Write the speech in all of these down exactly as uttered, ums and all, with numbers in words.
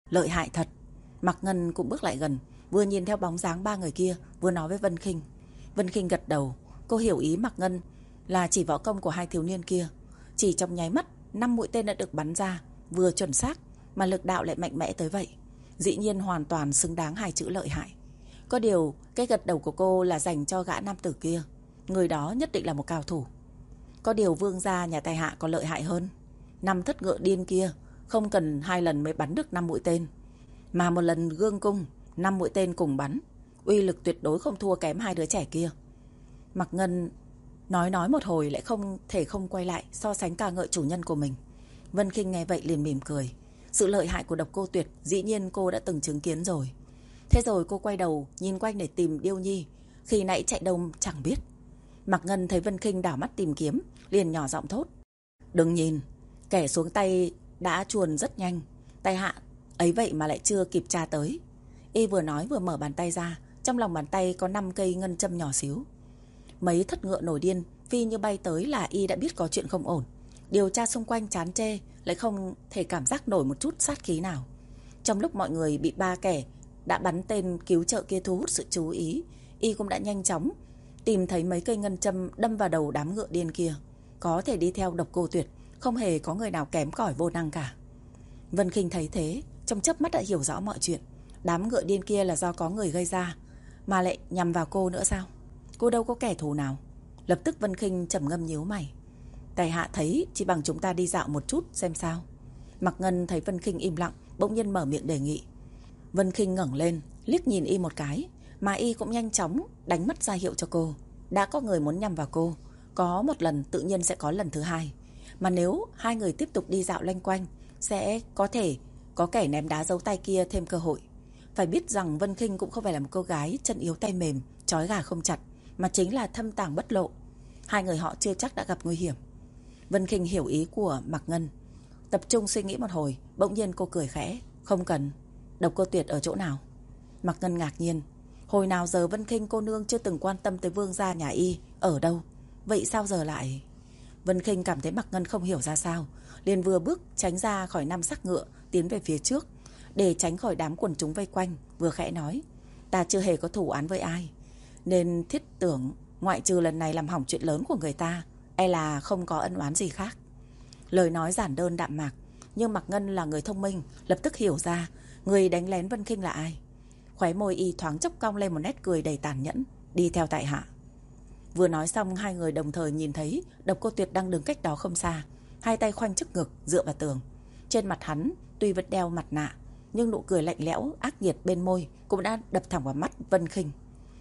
Lợi hại thật. Mạc Ngân cũng bước lại gần, vừa nhìn theo bóng dáng ba người kia, vừa nói với Vân Khinh. Vân Khinh gật đầu, cô hiểu ý Mạc Ngân là chỉ võ công của hai thiếu niên kia. Chỉ trong nháy mắt, năm mũi tên đã được bắn ra, vừa chuẩn xác mà lực đạo lại mạnh mẽ tới vậy. Dĩ nhiên hoàn toàn xứng đáng hai chữ lợi hại. Có điều, cái gật đầu của cô là dành cho gã nam tử kia. Người đó nhất định là một cao thủ. Có điều vương gia nhà tài hạ còn lợi hại hơn. Năm thất ngựa điên kia không cần hai lần mới bắn được năm mũi tên, mà một lần gương cung, năm mũi tên cùng bắn, uy lực tuyệt đối không thua kém hai đứa trẻ kia. Mạc Ngân nói nói một hồi lại không thể không quay lại so sánh ca ngợi chủ nhân của mình. Vân Khinh nghe vậy liền mỉm cười. Sự lợi hại của Độc Cô Tuyệt dĩ nhiên cô đã từng chứng kiến rồi. Thế rồi cô quay đầu nhìn quanh để tìm Điêu Nhi, khi nãy chạy đâu chẳng biết. Mạc Ngân thấy Vân Khinh đảo mắt tìm kiếm, liền nhỏ giọng thốt: "Đừng nhìn, kẻ xuống tay đã chuồn rất nhanh, tay hạ ấy vậy mà lại chưa kịp tra tới." Y vừa nói vừa mở bàn tay ra, trong lòng bàn tay có năm cây ngân châm nhỏ xíu. Mấy thất ngựa nổi điên phi như bay tới là Y đã biết có chuyện không ổn. Điều tra xung quanh chán chê, lại không thể cảm giác nổi một chút sát khí nào. Trong lúc mọi người bị ba kẻ đã bắn tên cứu trợ kia thu hút sự chú ý, Y cũng đã nhanh chóng tìm thấy mấy cây ngân châm đâm vào đầu đám ngựa điên kia. Có thể đi theo Độc Cô Tuyệt, không hề có người nào kém cỏi vô năng cả. Vân Khinh thấy thế, trong chớp mắt đã hiểu rõ mọi chuyện. Đám ngựa điên kia là do có người gây ra, mà lại nhằm vào cô nữa sao? Cô đâu có kẻ thù nào. Lập tức Vân Khinh trầm ngâm nhíu mày. Tài hạ thấy chỉ bằng chúng ta đi dạo một chút xem sao. Mạc Ngân thấy Vân Khinh im lặng, bỗng nhiên mở miệng đề nghị. Vân Khinh ngẩng lên, liếc nhìn Y một cái, mà Y cũng nhanh chóng đánh mắt ra hiệu cho cô. Đã có người muốn nhằm vào cô, có một lần tự nhiên sẽ có lần thứ hai. Mà nếu hai người tiếp tục đi dạo loanh quanh, sẽ có thể có kẻ ném đá giấu tay kia thêm cơ hội. Phải biết rằng Vân Khinh cũng không phải là một cô gái chân yếu tay mềm, trói gà không chặt, mà chính là thâm tàng bất lộ. Hai người họ chưa chắc đã gặp nguy hiểm. Vân Khinh hiểu ý của Mạc Ngân, tập trung suy nghĩ một hồi, bỗng nhiên cô cười khẽ. Không cần. Độc Cô Tuyệt ở chỗ nào? Mạc Ngân ngạc nhiên. Hồi nào giờ Vân Khinh cô nương chưa từng quan tâm tới vương gia nhà Y ở đâu, vậy sao giờ lại... Vân Khinh cảm thấy Mạc Ngân không hiểu ra sao, liền vừa bước tránh ra khỏi năm xác ngựa, tiến về phía trước để tránh khỏi đám quần chúng vây quanh, vừa khẽ nói: Ta chưa hề có thù oán với ai, nên thiết tưởng ngoại trừ lần này làm hỏng chuyện lớn của người ta, e là không có ân oán gì khác. Lời nói giản đơn đạm mạc, nhưng Mạc Ngân là người thông minh, lập tức hiểu ra người đánh lén Vân Khinh là ai. Khóe môi Y thoáng chốc cong lên một nét cười đầy tàn nhẫn. Đi theo tại hạ. Vừa nói xong, hai người đồng thời nhìn thấy Độc Cô Tuyệt đang đứng cách đó không xa, hai tay khoanh trước ngực dựa vào tường. Trên mặt hắn tuy vẫn đeo mặt nạ, nhưng nụ cười lạnh lẽo ác nghiệt bên môi cũng đã đập thẳng vào mắt Vân Khinh.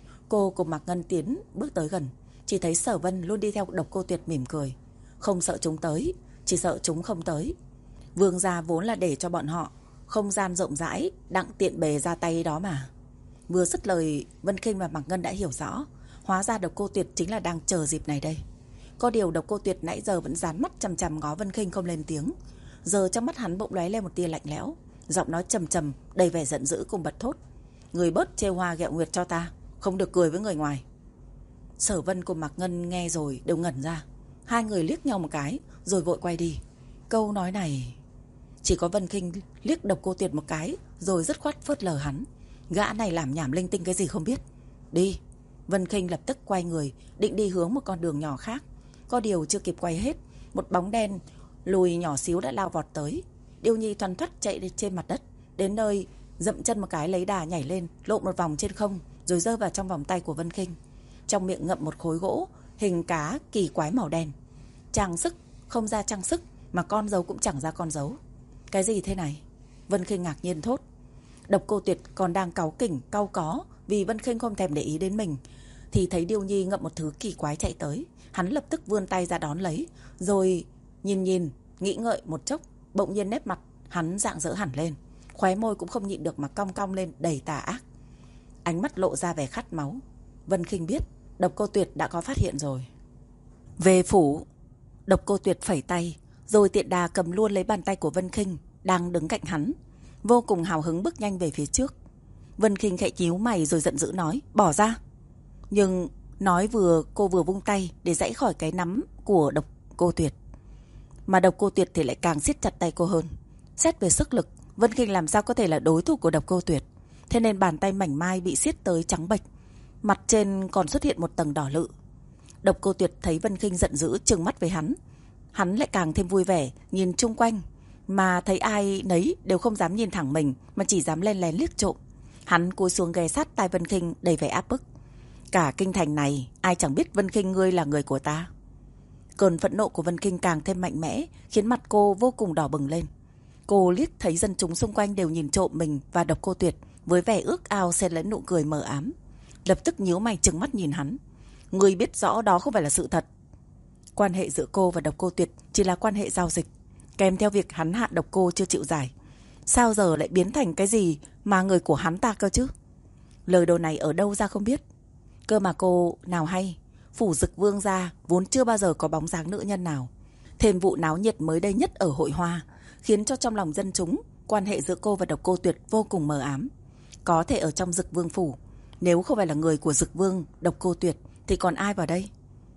Cô cùng Mạc Ngân tiến bước tới gần, chỉ thấy Sở Vân luôn đi theo Độc Cô Tuyệt mỉm cười. Không sợ chúng tới, chỉ sợ chúng không tới. Vương gia vốn là để cho bọn họ không gian rộng rãi, đặng tiện bề ra tay đó mà. Vừa dứt lời, Vân Khinh và Mạc Ngân đã hiểu rõ, hóa ra Độc Cô Tuyệt chính là đang chờ dịp này đây. Có điều Độc Cô Tuyệt nãy giờ vẫn dán mắt chằm chằm ngó Vân Khinh không lên tiếng. Giờ trong mắt hắn bỗng lóe lên một tia lạnh lẽo, giọng nói trầm trầm đầy vẻ giận dữ cùng bật thốt: Người bớt trêu hoa ghẹo nguyệt cho ta, không được cười với người ngoài. Sở Vân cùng Mạc Ngân nghe rồi đều ngẩn ra. Hai người liếc nhau một cái rồi vội quay đi. Câu nói này... Chỉ có Vân Khinh liếc Độc Cô Tuyệt một cái rồi dứt khoát phớt lờ hắn. Gã này làm nhảm linh tinh cái gì không biết. Đi. Vân Khinh lập tức quay người, định đi hướng một con đường nhỏ khác. Có điều chưa kịp quay hết, một bóng đen lùi nhỏ xíu đã lao vọt tới. Điêu Nhi thoăn thoắt chạy trên mặt đất, đến nơi dậm chân một cái lấy đà nhảy lên, lộn một vòng trên không, rồi rơi vào trong vòng tay của Vân Khinh. Trong miệng ngậm một khối gỗ hình cá kỳ quái màu đen. Trang sức không ra trang sức, mà con dấu cũng chẳng ra con dấu. Cái gì thế này? Vân Khinh ngạc nhiên thốt. Độc Cô Tuyệt còn đang cáu kỉnh cau có vì Vân Khinh không thèm để ý đến mình, thì thấy Điêu Nhi ngậm một thứ kỳ quái chạy tới. Hắn lập tức vươn tay ra đón lấy, rồi nhìn nhìn, nghĩ ngợi một chốc, bỗng nhiên nét mặt hắn rạng rỡ hẳn lên, khóe môi cũng không nhịn được mà cong cong lên đầy tà ác, ánh mắt lộ ra vẻ khát máu. Vân Khinh biết Độc Cô Tuyệt đã có phát hiện rồi. Về phủ. Độc Cô Tuyệt phẩy tay, rồi tiện đà cầm luôn lấy bàn tay của Vân Khinh đang đứng cạnh hắn, vô cùng hào hứng bước nhanh về phía trước. Vân Khinh khẽ nhíu mày rồi giận dữ nói: Bỏ ra. Nhưng nói vừa, cô vừa vung tay để giãy khỏi cái nắm của Độc Cô Tuyệt, mà Độc Cô Tuyệt thì lại càng siết chặt tay cô hơn. Xét về sức lực, Vân Khinh làm sao có thể là đối thủ của Độc Cô Tuyệt. Thế nên bàn tay mảnh mai bị siết tới trắng bệch, mặt trên còn xuất hiện một tầng đỏ lự. Độc Cô Tuyệt thấy Vân Khinh giận dữ trừng mắt với hắn, hắn lại càng thêm vui vẻ, nhìn chung quanh mà thấy ai nấy đều không dám nhìn thẳng mình, mà chỉ dám len lén liếc trộm. Hắn cúi xuống ghé sát tai Vân Khinh đầy vẻ áp bức. Cả kinh thành này ai chẳng biết Vân Khinh ngươi là người của ta. Cơn phẫn nộ của Vân Khinh càng thêm mạnh mẽ, khiến mặt cô vô cùng đỏ bừng lên. Cô liếc thấy dân chúng xung quanh đều nhìn trộm mình và Độc Cô Tuyệt với vẻ ước ao xen lẫn nụ cười mờ ám, lập tức nhíu mày trừng mắt nhìn hắn. Ngươi biết rõ đó không phải là sự thật. Quan hệ giữa cô và Độc Cô Tuyệt chỉ là quan hệ giao dịch, kèm theo việc hắn hạ độc cô chưa chịu giải. Sao giờ lại biến thành cái gì mà người của hắn ta cơ chứ? Lời đồn này ở đâu ra không biết. Cơ mà cô nào hay, phủ Dực Vương gia vốn chưa bao giờ có bóng dáng nữ nhân nào. Thêm vụ náo nhiệt mới đây nhất ở hội hoa, khiến cho trong lòng dân chúng, quan hệ giữa cô và Độc Cô Tuyệt vô cùng mờ ám. Có thể ở trong Dực Vương phủ, nếu không phải là người của Dực Vương, Độc Cô Tuyệt thì còn ai vào đây?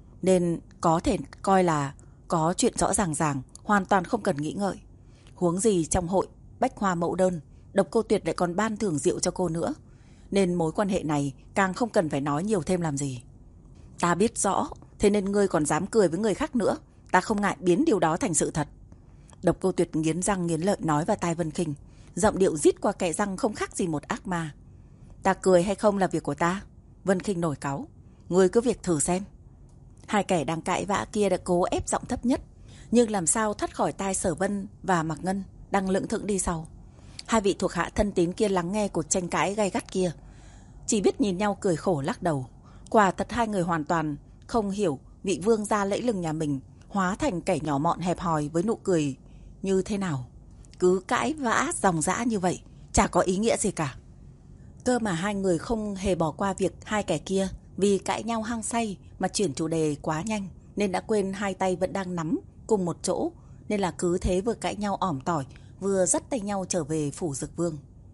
Nên có thể coi là có chuyện rõ ràng ràng, hoàn toàn không cần nghĩ ngợi. Huống gì trong hội Bách Hoa Mẫu Đơn, Độc Cô Tuyệt lại còn ban thưởng rượu cho cô nữa. Nên mối quan hệ này càng không cần phải nói nhiều thêm làm gì. Ta biết rõ, thế nên ngươi còn dám cười với người khác nữa. Ta không ngại biến điều đó thành sự thật. Độc Cô Tuyệt nghiến răng nghiến lợi nói vào tai Vân Khinh, giọng điệu rít qua kẽ răng không khác gì một ác ma. Ta cười hay không là việc của ta. Vân Khinh nổi cáu. Ngươi cứ việc thử xem. Hai kẻ đang cãi vã kia đã cố ép giọng thấp nhất, nhưng làm sao thoát khỏi tai Sở Vân và Mạc Ngân đang lững thững đi sau. Hai vị thuộc hạ thân tín kia lắng nghe cuộc tranh cãi gay gắt kia, chỉ biết nhìn nhau cười khổ lắc đầu. Quả thật hai người hoàn toàn không hiểu vị vương gia lẫy lừng nhà mình hóa thành kẻ nhỏ mọn hẹp hòi với nụ cười như thế nào. Cứ cãi vã dòng dã như vậy chả có ý nghĩa gì cả. Cơ mà hai người không hề bỏ qua việc hai kẻ kia vì cãi nhau hăng say mà chuyển chủ đề quá nhanh, nên đã quên hai tay vẫn đang nắm cùng một chỗ, nên là cứ thế vừa cãi nhau ỏm tỏi, vừa dắt tay nhau trở về phủ Dực Vương.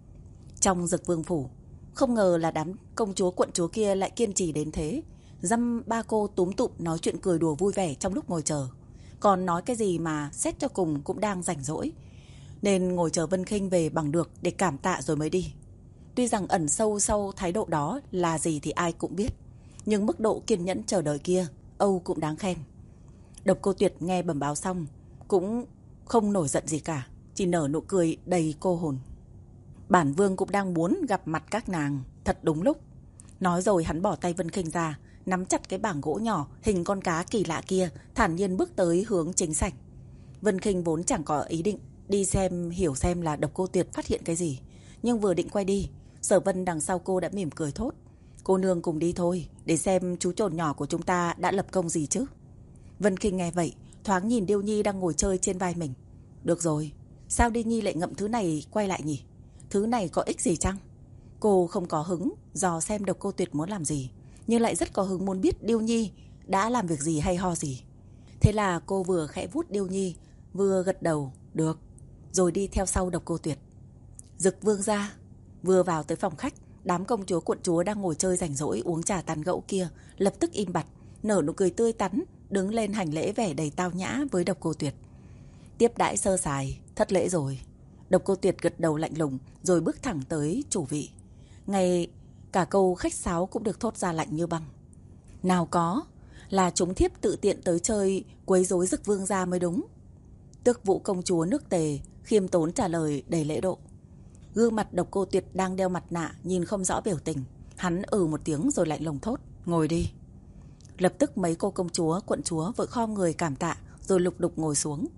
Trong Dực Vương phủ, không ngờ là đám công chúa quận chúa kia lại kiên trì đến thế. Dăm ba cô túm tụm nói chuyện cười đùa vui vẻ trong lúc ngồi chờ. Còn nói cái gì mà xét cho cùng cũng đang rảnh rỗi, nên ngồi chờ Vân Khinh về bằng được để cảm tạ rồi mới đi. Tuy rằng ẩn sâu sau thái độ đó là gì thì ai cũng biết, nhưng mức độ kiên nhẫn chờ đợi kia Âu cũng đáng khen. Độc Cô Tuyệt nghe bẩm báo xong cũng không nổi giận gì cả, chỉ nở nụ cười đầy cô hồn. Bản vương cũng đang muốn gặp mặt các nàng thật đúng lúc. Nói rồi hắn bỏ tay Vân Khinh ra, nắm chặt cái bảng gỗ nhỏ hình con cá kỳ lạ kia, thản nhiên bước tới hướng chính sảnh. Vân Khinh vốn chẳng có ý định đi xem hiểu xem là Độc Cô Tuyệt phát hiện cái gì, nhưng vừa định quay đi, Sở Vân đằng sau cô đã mỉm cười thốt: Cô nương cùng đi thôi, để xem chú trồn nhỏ của chúng ta đã lập công gì chứ. Vân Khinh nghe vậy, thoáng nhìn Điêu Nhi đang ngồi chơi trên vai mình. Được rồi, sao Điêu Nhi lại ngậm thứ này quay lại nhỉ? Thứ này có ích gì chăng? Cô không có hứng dò xem Độc Cô Tuyệt muốn làm gì, nhưng lại rất có hứng muốn biết Điêu Nhi đã làm việc gì hay ho gì. Thế là cô vừa khẽ vuốt Điêu Nhi, vừa gật đầu được, rồi đi theo sau Độc Cô Tuyệt. Dực Vương gia vừa vào tới phòng khách, đám công chúa quận chúa đang ngồi chơi rảnh rỗi uống trà tán gẫu kia lập tức im bặt, nở nụ cười tươi tắn, đứng lên hành lễ vẻ đầy tao nhã với Độc Cô Tuyệt. Tiếp đãi sơ sài, thất lễ rồi. Độc Cô Tuyệt gật đầu lạnh lùng rồi bước thẳng tới chủ vị. Ngay cả câu khách sáo cũng được thốt ra lạnh như băng. Nào có, là chúng thiếp tự tiện tới chơi quấy rối Dực Vương gia mới đúng. Tước Vũ công chúa nước Tề khiêm tốn trả lời đầy lễ độ. Gương mặt Độc Cô Tuyệt đang đeo mặt nạ nhìn không rõ biểu tình. Hắn ừ một tiếng rồi lạnh lùng thốt: Ngồi đi. Lập tức mấy cô công chúa quận chúa vội khom người cảm tạ rồi lục đục ngồi xuống.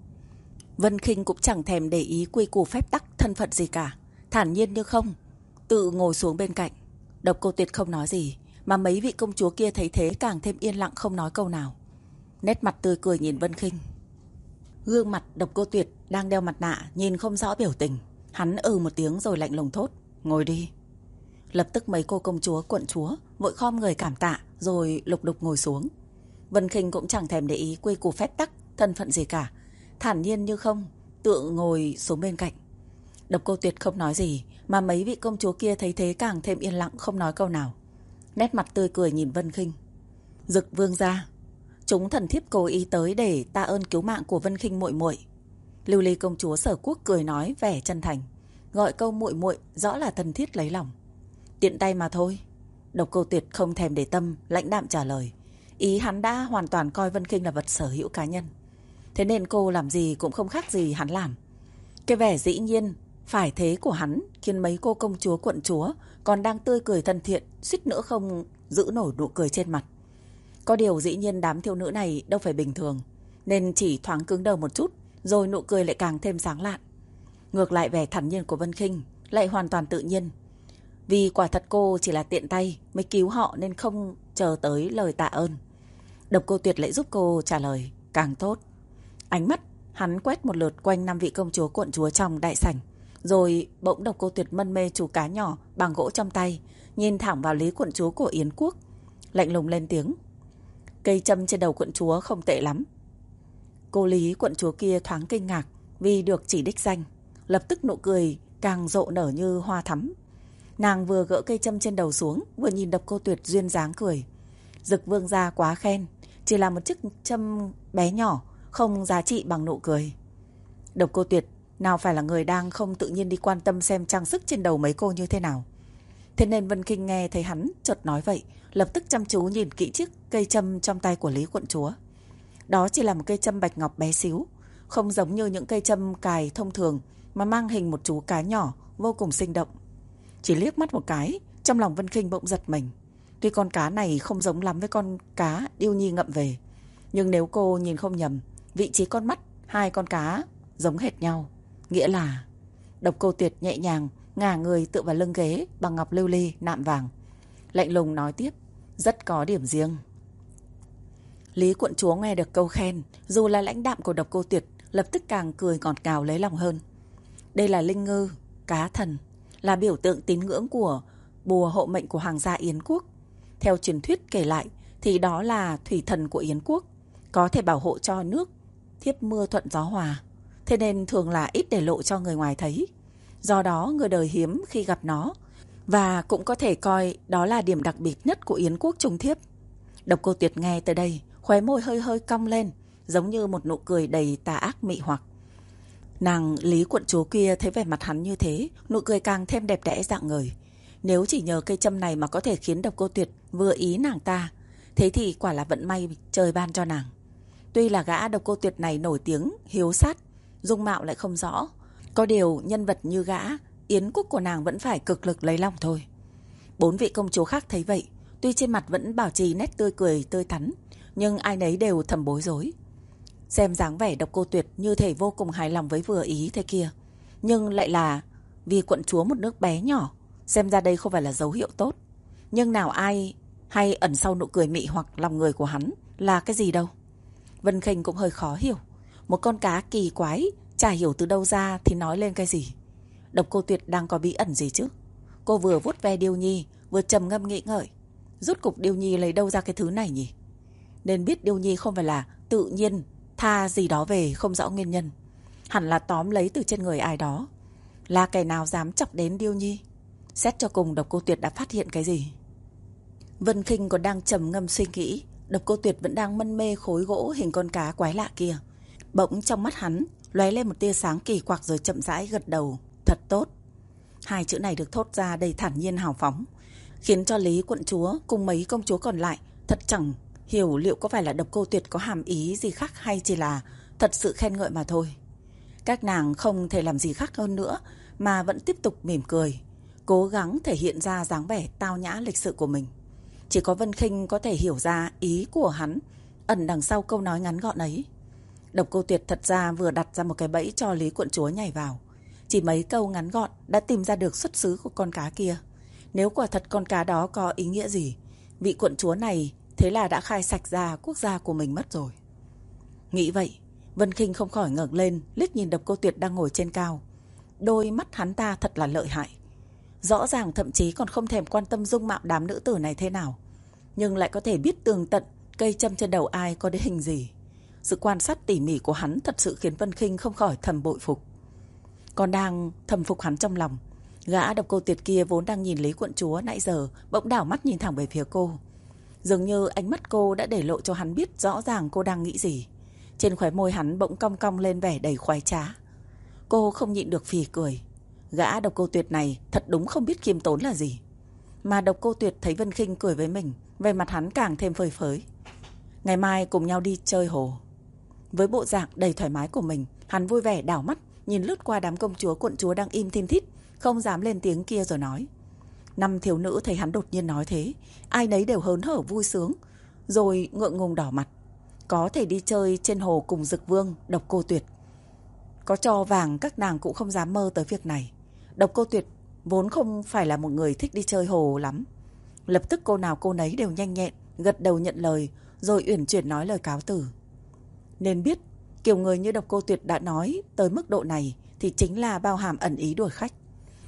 Vân Khinh cũng chẳng thèm để ý quy củ phép tắc thân phận gì cả, thản nhiên như không tự ngồi xuống bên cạnh. Độc Cô Tuyệt không nói gì, mà mấy vị công chúa kia thấy thế càng thêm yên lặng không nói câu nào, nét mặt tươi cười nhìn Vân Khinh. Gương mặt Độc Cô Tuyệt đang đeo mặt nạ nhìn không rõ biểu tình. Hắn ừ một tiếng rồi lạnh lùng thốt: Ngồi đi. Lập tức mấy cô công chúa quận chúa vội khom người cảm tạ rồi lục đục ngồi xuống. Vân Khinh cũng chẳng thèm để ý quy củ phép tắc thân phận gì cả, thản nhiên như không tự ngồi xuống bên cạnh. Độc Cô Tuyệt không nói gì, mà mấy vị công chúa kia thấy thế càng thêm yên lặng không nói câu nào, nét mặt tươi cười nhìn Vân Khinh. Dực Vương gia, chúng thần thiếp cố ý tới để tạ ơn cứu mạng của Vân Khinh muội muội. Lưu Ly công chúa Sở Quốc cười nói vẻ chân thành. gọi câu muội muội rõ là thân thiết lấy lòng. Tiện tay mà thôi. Độc Cô Tuyệt không thèm để tâm, lãnh đạm trả lời. Ý hắn đã hoàn toàn coi Vân Khinh là vật sở hữu cá nhân. Thế nên cô làm gì cũng không khác gì hắn làm. Cái vẻ dĩ nhiên phải thế của hắn khiến mấy cô công chúa quận chúa còn đang tươi cười thân thiện suýt nữa không giữ nổi nụ cười trên mặt. Có điều dĩ nhiên đám thiếu nữ này đâu phải bình thường, nên chỉ thoáng cứng đầu một chút, rồi nụ cười lại càng thêm sáng lạn. Ngược lại vẻ thản nhiên của Vân Khinh lại hoàn toàn tự nhiên. Vì quả thật cô chỉ là tiện tay mới cứu họ nên không chờ tới lời tạ ơn. Độc Cô Tuyệt lại giúp cô trả lời càng tốt. Ánh mắt hắn quét một lượt quanh năm vị công chúa quận chúa trong đại sảnh, rồi bỗng Độc Cô Tuyệt mân mê chú cá nhỏ bằng gỗ trong tay, nhìn thẳng vào Lý quận chúa của Yến quốc, lạnh lùng lên tiếng. Cây châm trên đầu quận chúa không tệ lắm. Cô Lý quận chúa kia thoáng kinh ngạc vì được chỉ đích danh, lập tức nụ cười càng rộ nở như hoa thắm. Nàng vừa gỡ cây châm trên đầu xuống, vừa nhìn Độc Cô Tuyệt duyên dáng cười. Dực vương gia quá khen, chỉ là một chiếc châm bé nhỏ, không giá trị bằng nụ cười. Độc Cô Tuyệt nào phải là người đang không tự nhiên đi quan tâm xem trang sức trên đầu mấy cô như thế nào. Thế nên Vân Khinh nghe thấy hắn chợt nói vậy, lập tức chăm chú nhìn kỹ chiếc cây châm trong tay của Lý quận chúa. Đó chỉ là một cây châm bạch ngọc bé xíu, không giống như những cây châm cài thông thường, mà mang hình một chú cá nhỏ vô cùng sinh động. Chỉ liếc mắt một cái, trong lòng Vân Khinh bỗng giật mình. Tuy con cá này không giống lắm với con cá Điêu Nhi ngậm về, nhưng nếu cô nhìn không nhầm, vị trí con mắt hai con cá giống hệt nhau. Nghĩa là Độc Cô Tuyệt nhẹ nhàng ngả người tựa vào lưng ghế bằng ngọc lưu ly nạm vàng, lạnh lùng nói tiếp, rất có điểm riêng. Lý quận chúa nghe được câu khen, dù là lãnh đạm của Độc Cô Tuyệt, lập tức càng cười ngọt ngào lấy lòng hơn. Đây là linh ngư, cá thần, là biểu tượng tín ngưỡng của bùa hộ mệnh của hoàng gia Yến quốc. Theo truyền thuyết kể lại thì đó là thủy thần của Yến quốc, có thể bảo hộ cho nước thiếp mưa thuận gió hòa. Thế nên thường là ít để lộ cho người ngoài thấy. Do đó người đời hiếm khi gặp nó, và cũng có thể coi đó là điểm đặc biệt nhất của Yến quốc trung thiếp. Độc Cô Tuyệt nghe tới đây, khóe môi hơi hơi cong lên, giống như một nụ cười đầy tà ác mị hoặc. Nàng Lý quận chúa kia thấy vẻ mặt hắn như thế, nụ cười càng thêm đẹp đẽ rạng ngời. Nếu chỉ nhờ cây châm này mà có thể khiến Độc Cô Tuyệt vừa ý nàng ta, thế thì quả là vận may trời ban cho nàng. Tuy là gã Độc Cô Tuyệt này nổi tiếng hiếu sát, dung mạo lại không rõ, có điều nhân vật như gã, Yến quốc của nàng vẫn phải cực lực lấy lòng thôi. Bốn vị công chúa khác thấy vậy, tuy trên mặt vẫn bảo trì nét tươi cười tươi thắn, nhưng ai nấy đều thầm bối rối. Xem dáng vẻ Độc Cô Tuyệt như thể vô cùng hài lòng với vừa ý thế kia, nhưng lại là vì quận chúa một nước bé nhỏ, xem ra đây không phải là dấu hiệu tốt. Nhưng nào ai hay ẩn sau nụ cười mị hoặc lòng người của hắn là cái gì đâu. Vân Khinh cũng hơi khó hiểu. Một con cá kỳ quái, chả hiểu từ đâu ra thì nói lên cái gì. Độc Cô Tuyệt đang có bí ẩn gì chứ? Cô vừa vuốt ve Điêu Nhi, vừa trầm ngâm nghĩ ngợi. Rốt cục Điêu Nhi lấy đâu ra cái thứ này nhỉ? Nên biết Điêu Nhi không phải là tự nhiên tha gì đó về không rõ nguyên nhân, hẳn là tóm lấy từ trên người ai đó. Là kẻ nào dám chọc đến Điêu Nhi? Xét cho cùng Độc Cô Tuyệt đã phát hiện cái gì? Vân Khinh còn đang trầm ngâm suy nghĩ, Độc Cô Tuyệt vẫn đang mân mê khối gỗ hình con cá quái lạ kia. Bỗng trong mắt hắn lóe lên một tia sáng kỳ quặc, rồi chậm rãi gật đầu. Thật tốt. Hai chữ này được thốt ra đầy thản nhiên hào phóng, khiến cho Lý quận chúa cùng mấy công chúa còn lại thật chẳng hiểu liệu có phải là Độc Cô Tuyệt có hàm ý gì khác hay chỉ là thật sự khen ngợi mà thôi. Các nàng không thể làm gì khác hơn nữa mà vẫn tiếp tục mỉm cười, cố gắng thể hiện ra dáng vẻ tao nhã lịch sự của mình. Chỉ có Vân Khinh có thể hiểu ra ý của hắn ẩn đằng sau câu nói ngắn gọn ấy. Độc Cô Tuyệt thật ra vừa đặt ra một cái bẫy cho Lý quận chúa nhảy vào. Chỉ mấy câu ngắn gọn đã tìm ra được xuất xứ của con cá kia. Nếu quả thật con cá đó có ý nghĩa gì, vị quận chúa này thế là đã khai sạch ra quốc gia của mình mất rồi. Nghĩ vậy, Vân Khinh không khỏi ngẩng lên, liếc nhìn Độc Cô Tuyệt đang ngồi trên cao. Đôi mắt hắn ta thật là lợi hại. Rõ ràng thậm chí còn không thèm quan tâm dung mạo đám nữ tử này thế nào, nhưng lại có thể biết tường tận cây châm trên đầu ai có đến hình gì. Sự quan sát tỉ mỉ của hắn thật sự khiến Vân Khinh không khỏi thầm bội phục. Còn đang thầm phục hắn trong lòng, gã Độc Cô Tuyệt kia vốn đang nhìn Lý quận chúa nãy giờ bỗng đảo mắt nhìn thẳng về phía cô. Dường như ánh mắt cô đã để lộ cho hắn biết rõ ràng cô đang nghĩ gì. Trên khóe môi hắn bỗng cong cong lên vẻ đầy khoái trá. Cô không nhịn được phì cười. Gã Độc Cô Tuyệt này thật đúng không biết khiêm tốn là gì. Mà Độc Cô Tuyệt thấy Vân Khinh cười với mình, về mặt hắn càng thêm phơi phới. Ngày mai cùng nhau đi chơi hồ. Với bộ dạng đầy thoải mái của mình, hắn vui vẻ đảo mắt nhìn lướt qua đám công chúa quận chúa đang im thin thít, không dám lên tiếng kia rồi nói. Năm thiếu nữ thấy hắn đột nhiên nói thế, ai nấy đều hớn hở vui sướng, rồi ngượng ngùng đỏ mặt. Có thể đi chơi trên hồ cùng Dực Vương, Độc Cô Tuyệt. Có cho vàng các nàng cũng không dám mơ tới việc này. Độc Cô Tuyệt vốn không phải là một người thích đi chơi hồ lắm. Lập tức cô nào cô nấy đều nhanh nhẹn, gật đầu nhận lời, rồi uyển chuyển nói lời cáo từ. Nên biết, kiểu người như Độc Cô Tuyệt đã nói tới mức độ này thì chính là bao hàm ẩn ý đuổi khách.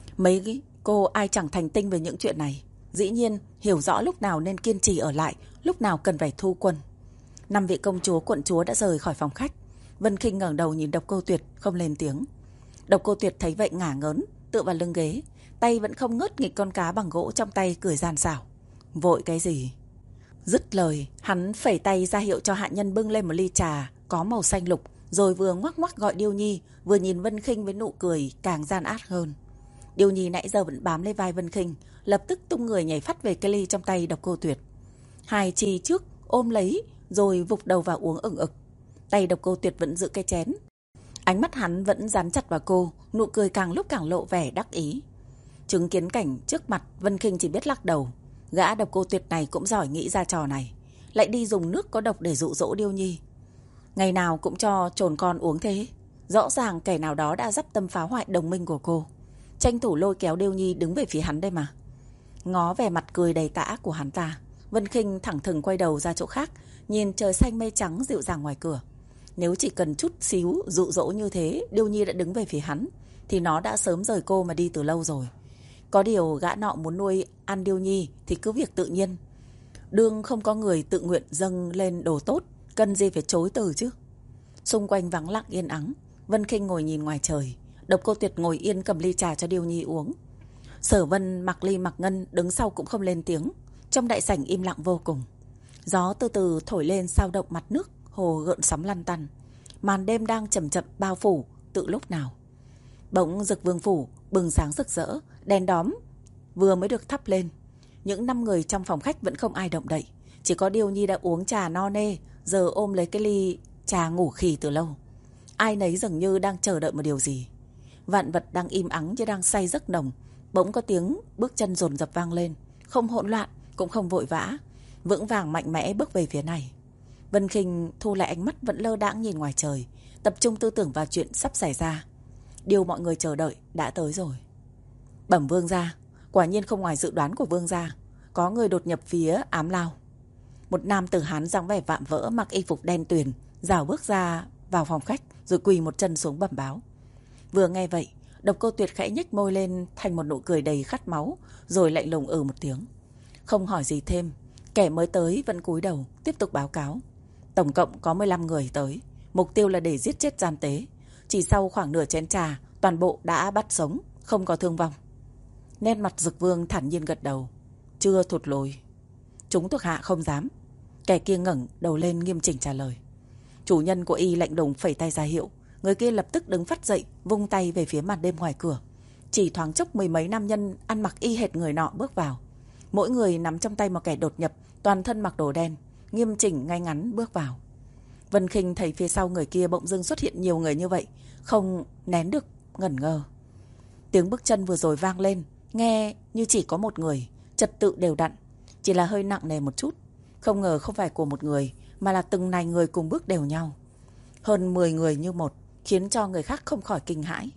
Mấy cô ai chẳng thành tinh về những chuyện này. Dĩ nhiên hiểu rõ lúc nào nên kiên trì ở lại, lúc nào cần phải thu quân. Năm vị công chúa quận chúa đã rời khỏi phòng khách. Vân Khinh ngẩng đầu nhìn Độc Cô Tuyệt, không lên tiếng. Độc Cô Tuyệt thấy vậy ngả ngớn, tựa vào lưng ghế, tay vẫn không ngớt nghịch con cá bằng gỗ trong tay, cười gian xảo. Vội cái gì? Dứt lời, hắn phẩy tay ra hiệu cho hạ nhân bưng lên một ly trà có màu xanh lục, rồi vừa ngoắc ngoắc gọi Điêu Nhi, vừa nhìn Vân Khinh với nụ cười càng gian ác hơn. Điêu Nhi nãy giờ vẫn bám lấy vai Vân Khinh, lập tức tung người nhảy phắt về cái ly trong tay Độc Cô Tuyệt. Hai chi trước ôm lấy, rồi vụt đầu vào uống ửng ực. Tay Độc Cô Tuyệt vẫn giữ cái chén. Ánh mắt hắn vẫn dán chặt vào cô, nụ cười càng lúc càng lộ vẻ đắc ý. Chứng kiến cảnh trước mặt, Vân Khinh chỉ biết lắc đầu. Gã Độc Cô Tuyệt này cũng giỏi nghĩ ra trò này, lại đi dùng nước có độc để dụ dỗ Điêu Nhi. Ngày nào cũng cho trồn con uống thế. Rõ ràng kẻ nào đó đã dắp tâm phá hoại đồng minh của cô, tranh thủ lôi kéo Điêu Nhi đứng về phía hắn đây mà. Ngó vẻ mặt cười đầy tà ác của hắn ta, Vân Khinh thẳng thừng quay đầu ra chỗ khác, nhìn trời xanh mây trắng dịu dàng ngoài cửa. Nếu chỉ cần chút xíu dụ dỗ như thế, Điêu Nhi đã đứng về phía hắn, thì nó đã sớm rời cô mà đi từ lâu rồi. Có điều gã nọ muốn nuôi ăn Điêu Nhi thì cứ việc tự nhiên. Đương không có người tự nguyện dâng lên đồ tốt, cần gì phải chối từ chứ. Xung quanh vắng lặng yên ắng, Vân Khinh ngồi nhìn ngoài trời. Độc Cô Tuyệt ngồi yên cầm ly trà cho Điêu Nhi uống. Sở Vân, Mặc Ly, Mặc Ngân đứng sau cũng không lên tiếng. Trong đại sảnh im lặng vô cùng. Gió từ từ thổi lên sao động mặt nước, hồ gợn sóng lăn tăn. Màn đêm đang chậm chậm bao phủ tự lúc nào. Bỗng Dực Vương phủ bừng sáng rực rỡ, đèn đóm vừa mới được thắp lên. Những năm người trong phòng khách vẫn không ai động đậy, chỉ có Điêu Nhi đã uống trà no nê, giờ ôm lấy cái ly trà ngủ khì từ lâu. Ai nấy dường như đang chờ đợi một điều gì. Vạn vật đang im ắng như đang say giấc nồng. Bỗng có tiếng bước chân dồn dập vang lên, không hỗn loạn cũng không vội vã, vững vàng mạnh mẽ bước về phía này. Vân Khinh thu lại ánh mắt vẫn lơ đãng nhìn ngoài trời, tập trung tư tưởng vào chuyện sắp xảy ra. Điều mọi người chờ đợi đã tới rồi. Bẩm vương gia, quả nhiên không ngoài dự đoán của vương gia, có người đột nhập phía Ám Lao. Một nam tử Hán dáng vẻ vạm vỡ, mặc y phục đen tuyền, rảo bước ra vào phòng khách, rồi quỳ một chân xuống bẩm báo. Vừa nghe vậy, Độc Cô Tuyệt khẽ nhếch môi lên thành một nụ cười đầy khát máu, rồi lạnh lùng ừ một tiếng. Không hỏi gì thêm, kẻ mới tới vẫn cúi đầu tiếp tục báo cáo. Tổng cộng có mười lăm người tới, mục tiêu là để giết chết gian tế. Chỉ sau khoảng nửa chén trà, toàn bộ đã bắt sống, không có thương vong. Nét mặt Dực Vương thản nhiên gật đầu. Chưa thụt lùi. Chúng thuộc hạ không dám. Kẻ kia ngẩng đầu lên nghiêm chỉnh trả lời. Chủ nhân của y lạnh lùng phẩy tay ra hiệu. Người kia lập tức đứng phắt dậy, vung tay về phía màn đêm ngoài cửa. Chỉ thoáng chốc mười mấy nam nhân ăn mặc y hệt người nọ bước vào. Mỗi người nắm trong tay một kẻ đột nhập, toàn thân mặc đồ đen, nghiêm chỉnh ngay ngắn bước vào. Vân Khinh thấy phía sau người kia bỗng dưng xuất hiện nhiều người như vậy, không nén được ngẩn ngơ. Tiếng bước chân vừa rồi vang lên, nghe như chỉ có một người, trật tự đều đặn, chỉ là hơi nặng nề một chút. Không ngờ không phải của một người, mà là từng này người cùng bước đều nhau. Hơn mười người như một, khiến cho người khác không khỏi kinh hãi.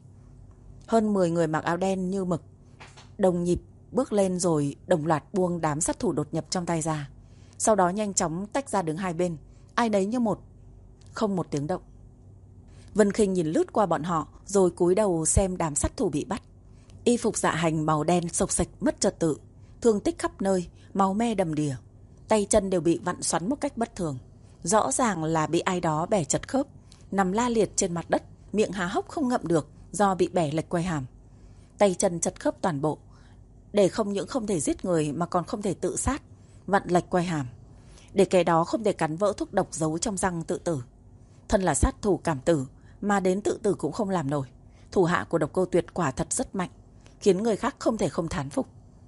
Hơn mười người mặc áo đen như mực, đồng nhịp bước lên rồi đồng loạt buông đám sát thủ đột nhập trong tay ra. Sau đó nhanh chóng tách ra đứng hai bên, ai nấy như một, không một tiếng động. Vân Khinh nhìn lướt qua bọn họ, rồi cúi đầu xem đám sát thủ bị bắt. Y phục dạ hành màu đen xộc xệch mất trật tự, thương tích khắp nơi, máu me đầm đìa. Tay chân đều bị vặn xoắn một cách bất thường, rõ ràng là bị ai đó bẻ chật khớp, nằm la liệt trên mặt đất, miệng há hốc không ngậm được do bị bẻ lệch quai hàm. Tay chân chật khớp toàn bộ, để không những không thể giết người mà còn không thể tự sát, vặn lệch quai hàm, để kẻ đó không thể cắn vỡ thuốc độc giấu trong răng tự tử. Thân là sát thủ cảm tử mà đến tự tử cũng không làm nổi, Thủ hạ của Độc Cô Tuyệt quả thật rất mạnh, khiến người khác không thể không thán phục.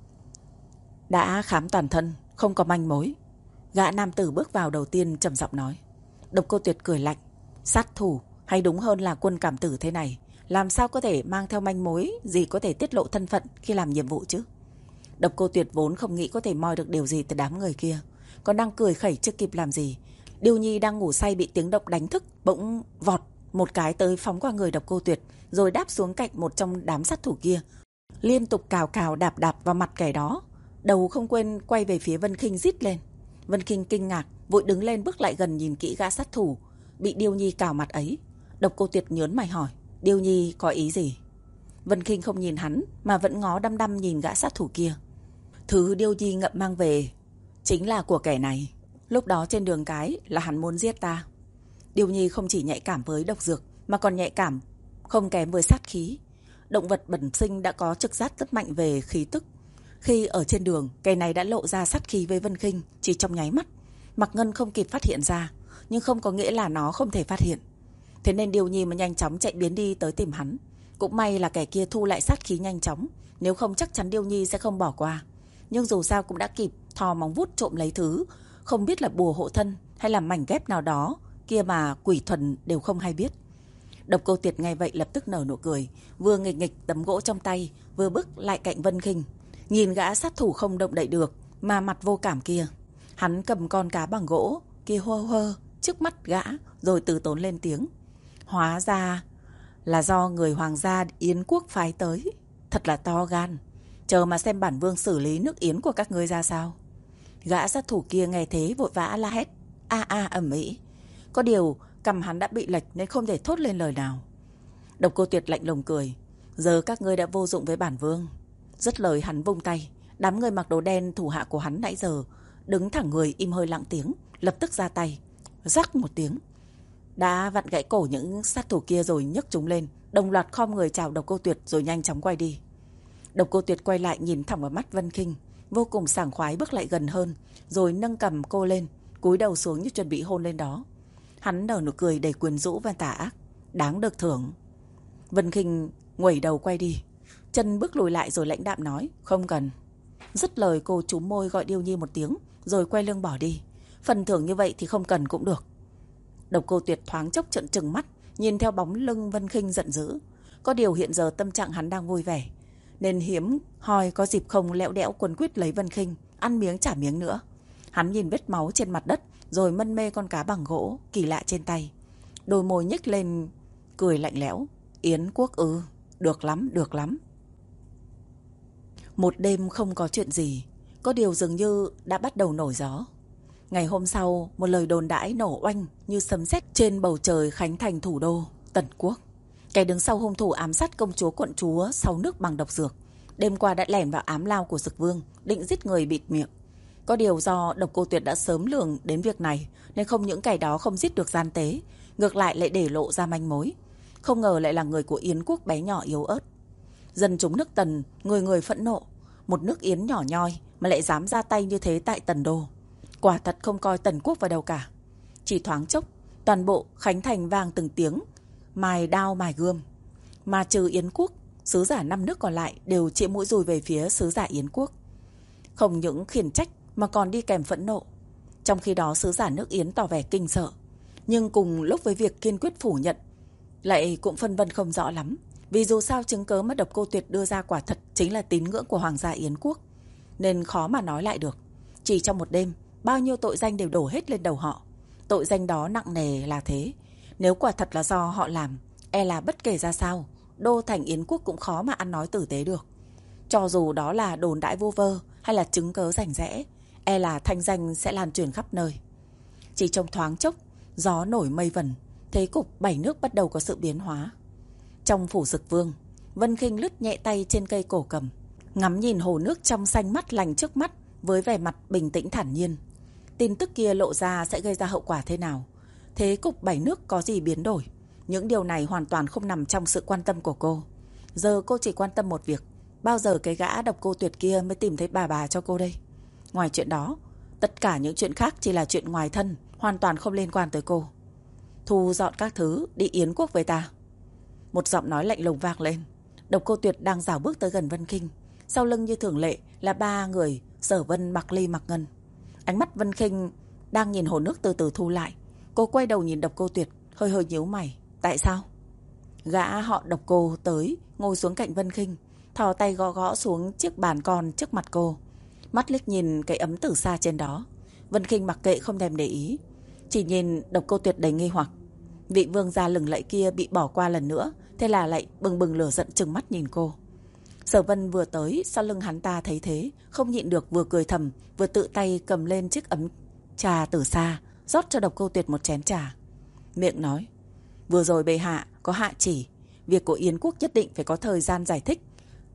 Đã khám toàn thân, không có manh mối. Gã nam tử bước vào đầu tiên trầm giọng nói. Độc Cô Tuyệt cười lạnh. Sát thủ, hay đúng hơn là quân cảm tử thế này, làm sao có thể mang theo manh mối gì có thể tiết lộ thân phận khi làm nhiệm vụ chứ? Độc Cô Tuyệt vốn không nghĩ có thể moi được điều gì từ đám người kia, còn đang cười khẩy chưa kịp làm gì. Điêu Nhi đang ngủ say bị tiếng động đánh thức, bỗng vọt một cái tới phóng qua người Độc Cô Tuyệt, rồi đáp xuống cạnh một trong đám sát thủ kia, liên tục cào cào đạp đạp vào mặt kẻ đó. Đầu không quên quay về phía Vân Khinh rít lên. Vân Khinh kinh ngạc, vội đứng lên bước lại gần nhìn kỹ gã sát thủ bị Điêu Nhi cào mặt ấy. Độc Cô Tuyệt nhớn mày hỏi, Điêu Nhi có ý gì? Vân Khinh không nhìn hắn mà vẫn ngó đăm đăm nhìn gã sát thủ kia. Thứ Điêu Nhi ngậm mang về chính là của kẻ này. Lúc đó trên đường cái là hắn muốn giết ta. Điêu Nhi không chỉ nhạy cảm với độc dược mà còn nhạy cảm không kém với sát khí. Động vật bẩm sinh đã có trực giác rất mạnh về khí tức. Khi ở trên đường, kẻ này đã lộ ra sát khí với Vân Khinh chỉ trong nháy mắt. Mạc Ngân không kịp phát hiện ra, nhưng không có nghĩa là nó không thể phát hiện. Thế nên Điêu Nhi mà nhanh chóng chạy biến đi tới tìm hắn. Cũng may là kẻ kia thu lại sát khí nhanh chóng, nếu không chắc chắn Điêu Nhi sẽ không bỏ qua. Nhưng dù sao cũng đã kịp thò móng vuốt trộm lấy thứ, không biết là bùa hộ thân hay là mảnh ghép nào đó kia mà quỷ thuần đều không hay biết. Độc Cô Tuyệt nghe vậy lập tức nở nụ cười, vừa nghịch nghịch tấm gỗ trong tay, vừa bước lại cạnh Vân Khinh. Nhìn gã sát thủ không động đậy được mà mặt vô cảm kia, hắn cầm con cá bằng gỗ kia hơ hơ trước mắt gã, rồi từ tốn lên tiếng. Hóa ra là do người hoàng gia Yến quốc phái tới. Thật là to gan. Chờ mà xem bản vương xử lý nước yến của các ngươi ra sao. Gã sát thủ kia nghe thế vội vã la hét a a ầm ĩ. Có điều cằm hắn đã bị lệch nên không thể thốt lên lời nào. Độc Cô Tuyệt lạnh lùng cười. Giờ các ngươi đã vô dụng với bản vương. Dứt lời hắn vung tay. Đám người mặc đồ đen thủ hạ của hắn nãy giờ đứng thẳng người im hơi lặng tiếng, lập tức ra tay. Rắc một tiếng, đã vặn gãy cổ những sát thủ kia rồi nhấc chúng lên, đồng loạt khom người chào Độc Cô Tuyệt rồi nhanh chóng quay đi. Độc Cô Tuyệt quay lại nhìn thẳng vào mắt Vân Khinh, vô cùng sảng khoái bước lại gần hơn, rồi nâng cầm cô lên, cúi đầu xuống như chuẩn bị hôn lên đó. Hắn nở nụ cười đầy quyến rũ và tà ác. Đáng được thưởng. Vân Khinh nguẩy đầu quay đi, chân bước lùi lại rồi lãnh đạm nói, không cần. Dứt lời cô chúm môi gọi Điêu Nhi một tiếng, rồi quay lưng bỏ đi. Phần thưởng như vậy thì không cần cũng được. Độc Cô Tuyệt thoáng chốc trợn trừng mắt, nhìn theo bóng lưng Vân Khinh giận dữ. Có điều hiện giờ tâm trạng hắn đang vui vẻ, nên hiếm hoi có dịp không lẽo đẽo quấn quýt lấy Vân Khinh, ăn miếng trả miếng nữa. Hắn nhìn vết máu trên mặt đất, rồi mân mê con cá bằng gỗ kỳ lạ trên tay. Đôi môi nhếch lên, cười lạnh lẽo. Yến quốc ư? Được lắm, được lắm. Một đêm không có chuyện gì, có điều dường như đã bắt đầu nổi gió. Ngày hôm sau, một lời đồn đãi nổ oanh như sấm sét trên bầu trời khánh thành thủ đô Tần Quốc. Kẻ đứng sau hung thủ ám sát công chúa quận chúa sau nước bằng độc dược, đêm qua đã lẻn vào ám lao của Dực Vương, định giết người bịt miệng. Có điều do Độc Cô Tuyệt đã sớm lường đến việc này, nên không những kẻ đó không giết được gian tế, ngược lại lại để lộ ra manh mối. Không ngờ lại là người của Yến quốc bé nhỏ yếu ớt. Dân chúng nước Tần người người phẫn nộ, một nước Yến nhỏ nhoi mà lại dám ra tay như thế tại Tần đô. Quả thật không coi Tần quốc vào đâu cả. Chỉ thoáng chốc, toàn bộ khánh thành vang từng tiếng mài đao mài gươm. Mà trừ Yến quốc, sứ giả năm nước còn lại đều chĩa mũi dùi về phía sứ giả Yến quốc. Không những khiển trách mà còn đi kèm phẫn nộ. Trong khi đó sứ giả nước Yến tỏ vẻ kinh sợ, nhưng cùng lúc với việc kiên quyết phủ nhận lại cũng phân vân không rõ lắm. Vì dù sao chứng cớ mà Độc Cô Tuyệt đưa ra quả thật chính là tín ngưỡng của Hoàng gia Yến quốc, nên khó mà nói lại được. Chỉ trong một đêm, bao nhiêu tội danh đều đổ hết lên đầu họ. Tội danh đó nặng nề là thế. Nếu quả thật là do họ làm, e là bất kể ra sao, đô thành Yến quốc cũng khó mà ăn nói tử tế được. Cho dù đó là đồn đại vô vơ hay là chứng cớ rành rẽ, e là thanh danh sẽ lan truyền khắp nơi. Chỉ trong thoáng chốc, gió nổi mây vẩn, thế cục bảy nước bắt đầu có sự biến hóa. Trong phủ Dực Vương, Vân Khinh lướt nhẹ tay trên cây cổ cầm, ngắm nhìn hồ nước trong xanh mắt lành trước mắt với vẻ mặt bình tĩnh thản nhiên. Tin tức kia lộ ra sẽ gây ra hậu quả thế nào? Thế cục bảy nước có gì biến đổi? Những điều này hoàn toàn không nằm trong sự quan tâm của cô. Giờ cô chỉ quan tâm một việc: bao giờ cái gã Độc Cô Tuyệt kia mới tìm thấy bà bà cho cô đây? Ngoài chuyện đó, tất cả những chuyện khác chỉ là chuyện ngoài thân, hoàn toàn không liên quan tới cô. Thu dọn các thứ, đi Yến quốc với ta. Một giọng nói lạnh lùng vang lên. Độc Cô Tuyệt đang rảo bước tới gần Vân Khinh. Sau lưng như thường lệ là ba người Sở Vân, Mạc Ly, Mạc Ngân. Ánh mắt Vân Khinh đang nhìn hồ nước từ từ thu lại. Cô quay đầu nhìn Độc Cô Tuyệt, hơi hơi nhíu mày. Tại sao? Gã họ Độc Cô tới, ngồi xuống cạnh Vân Khinh, thò tay gõ gõ xuống chiếc bàn con trước mặt cô. Mắt liếc nhìn cái ấm từ xa trên đó. Vân Khinh mặc kệ không thèm để ý, chỉ nhìn Độc Cô Tuyệt đầy nghi hoặc. Vị vương gia lừng lẫy kia bị bỏ qua lần nữa, thế là lại bừng bừng lửa giận trừng mắt nhìn cô. Sở Vân vừa tới, sau lưng hắn ta thấy thế, không nhịn được vừa cười thầm, vừa tự tay cầm lên chiếc ấm trà từ xa, rót cho Độc Cô Tuyệt một chén trà. Miệng nói, vừa rồi bệ hạ có hạ chỉ, việc của Yến quốc nhất định phải có thời gian giải thích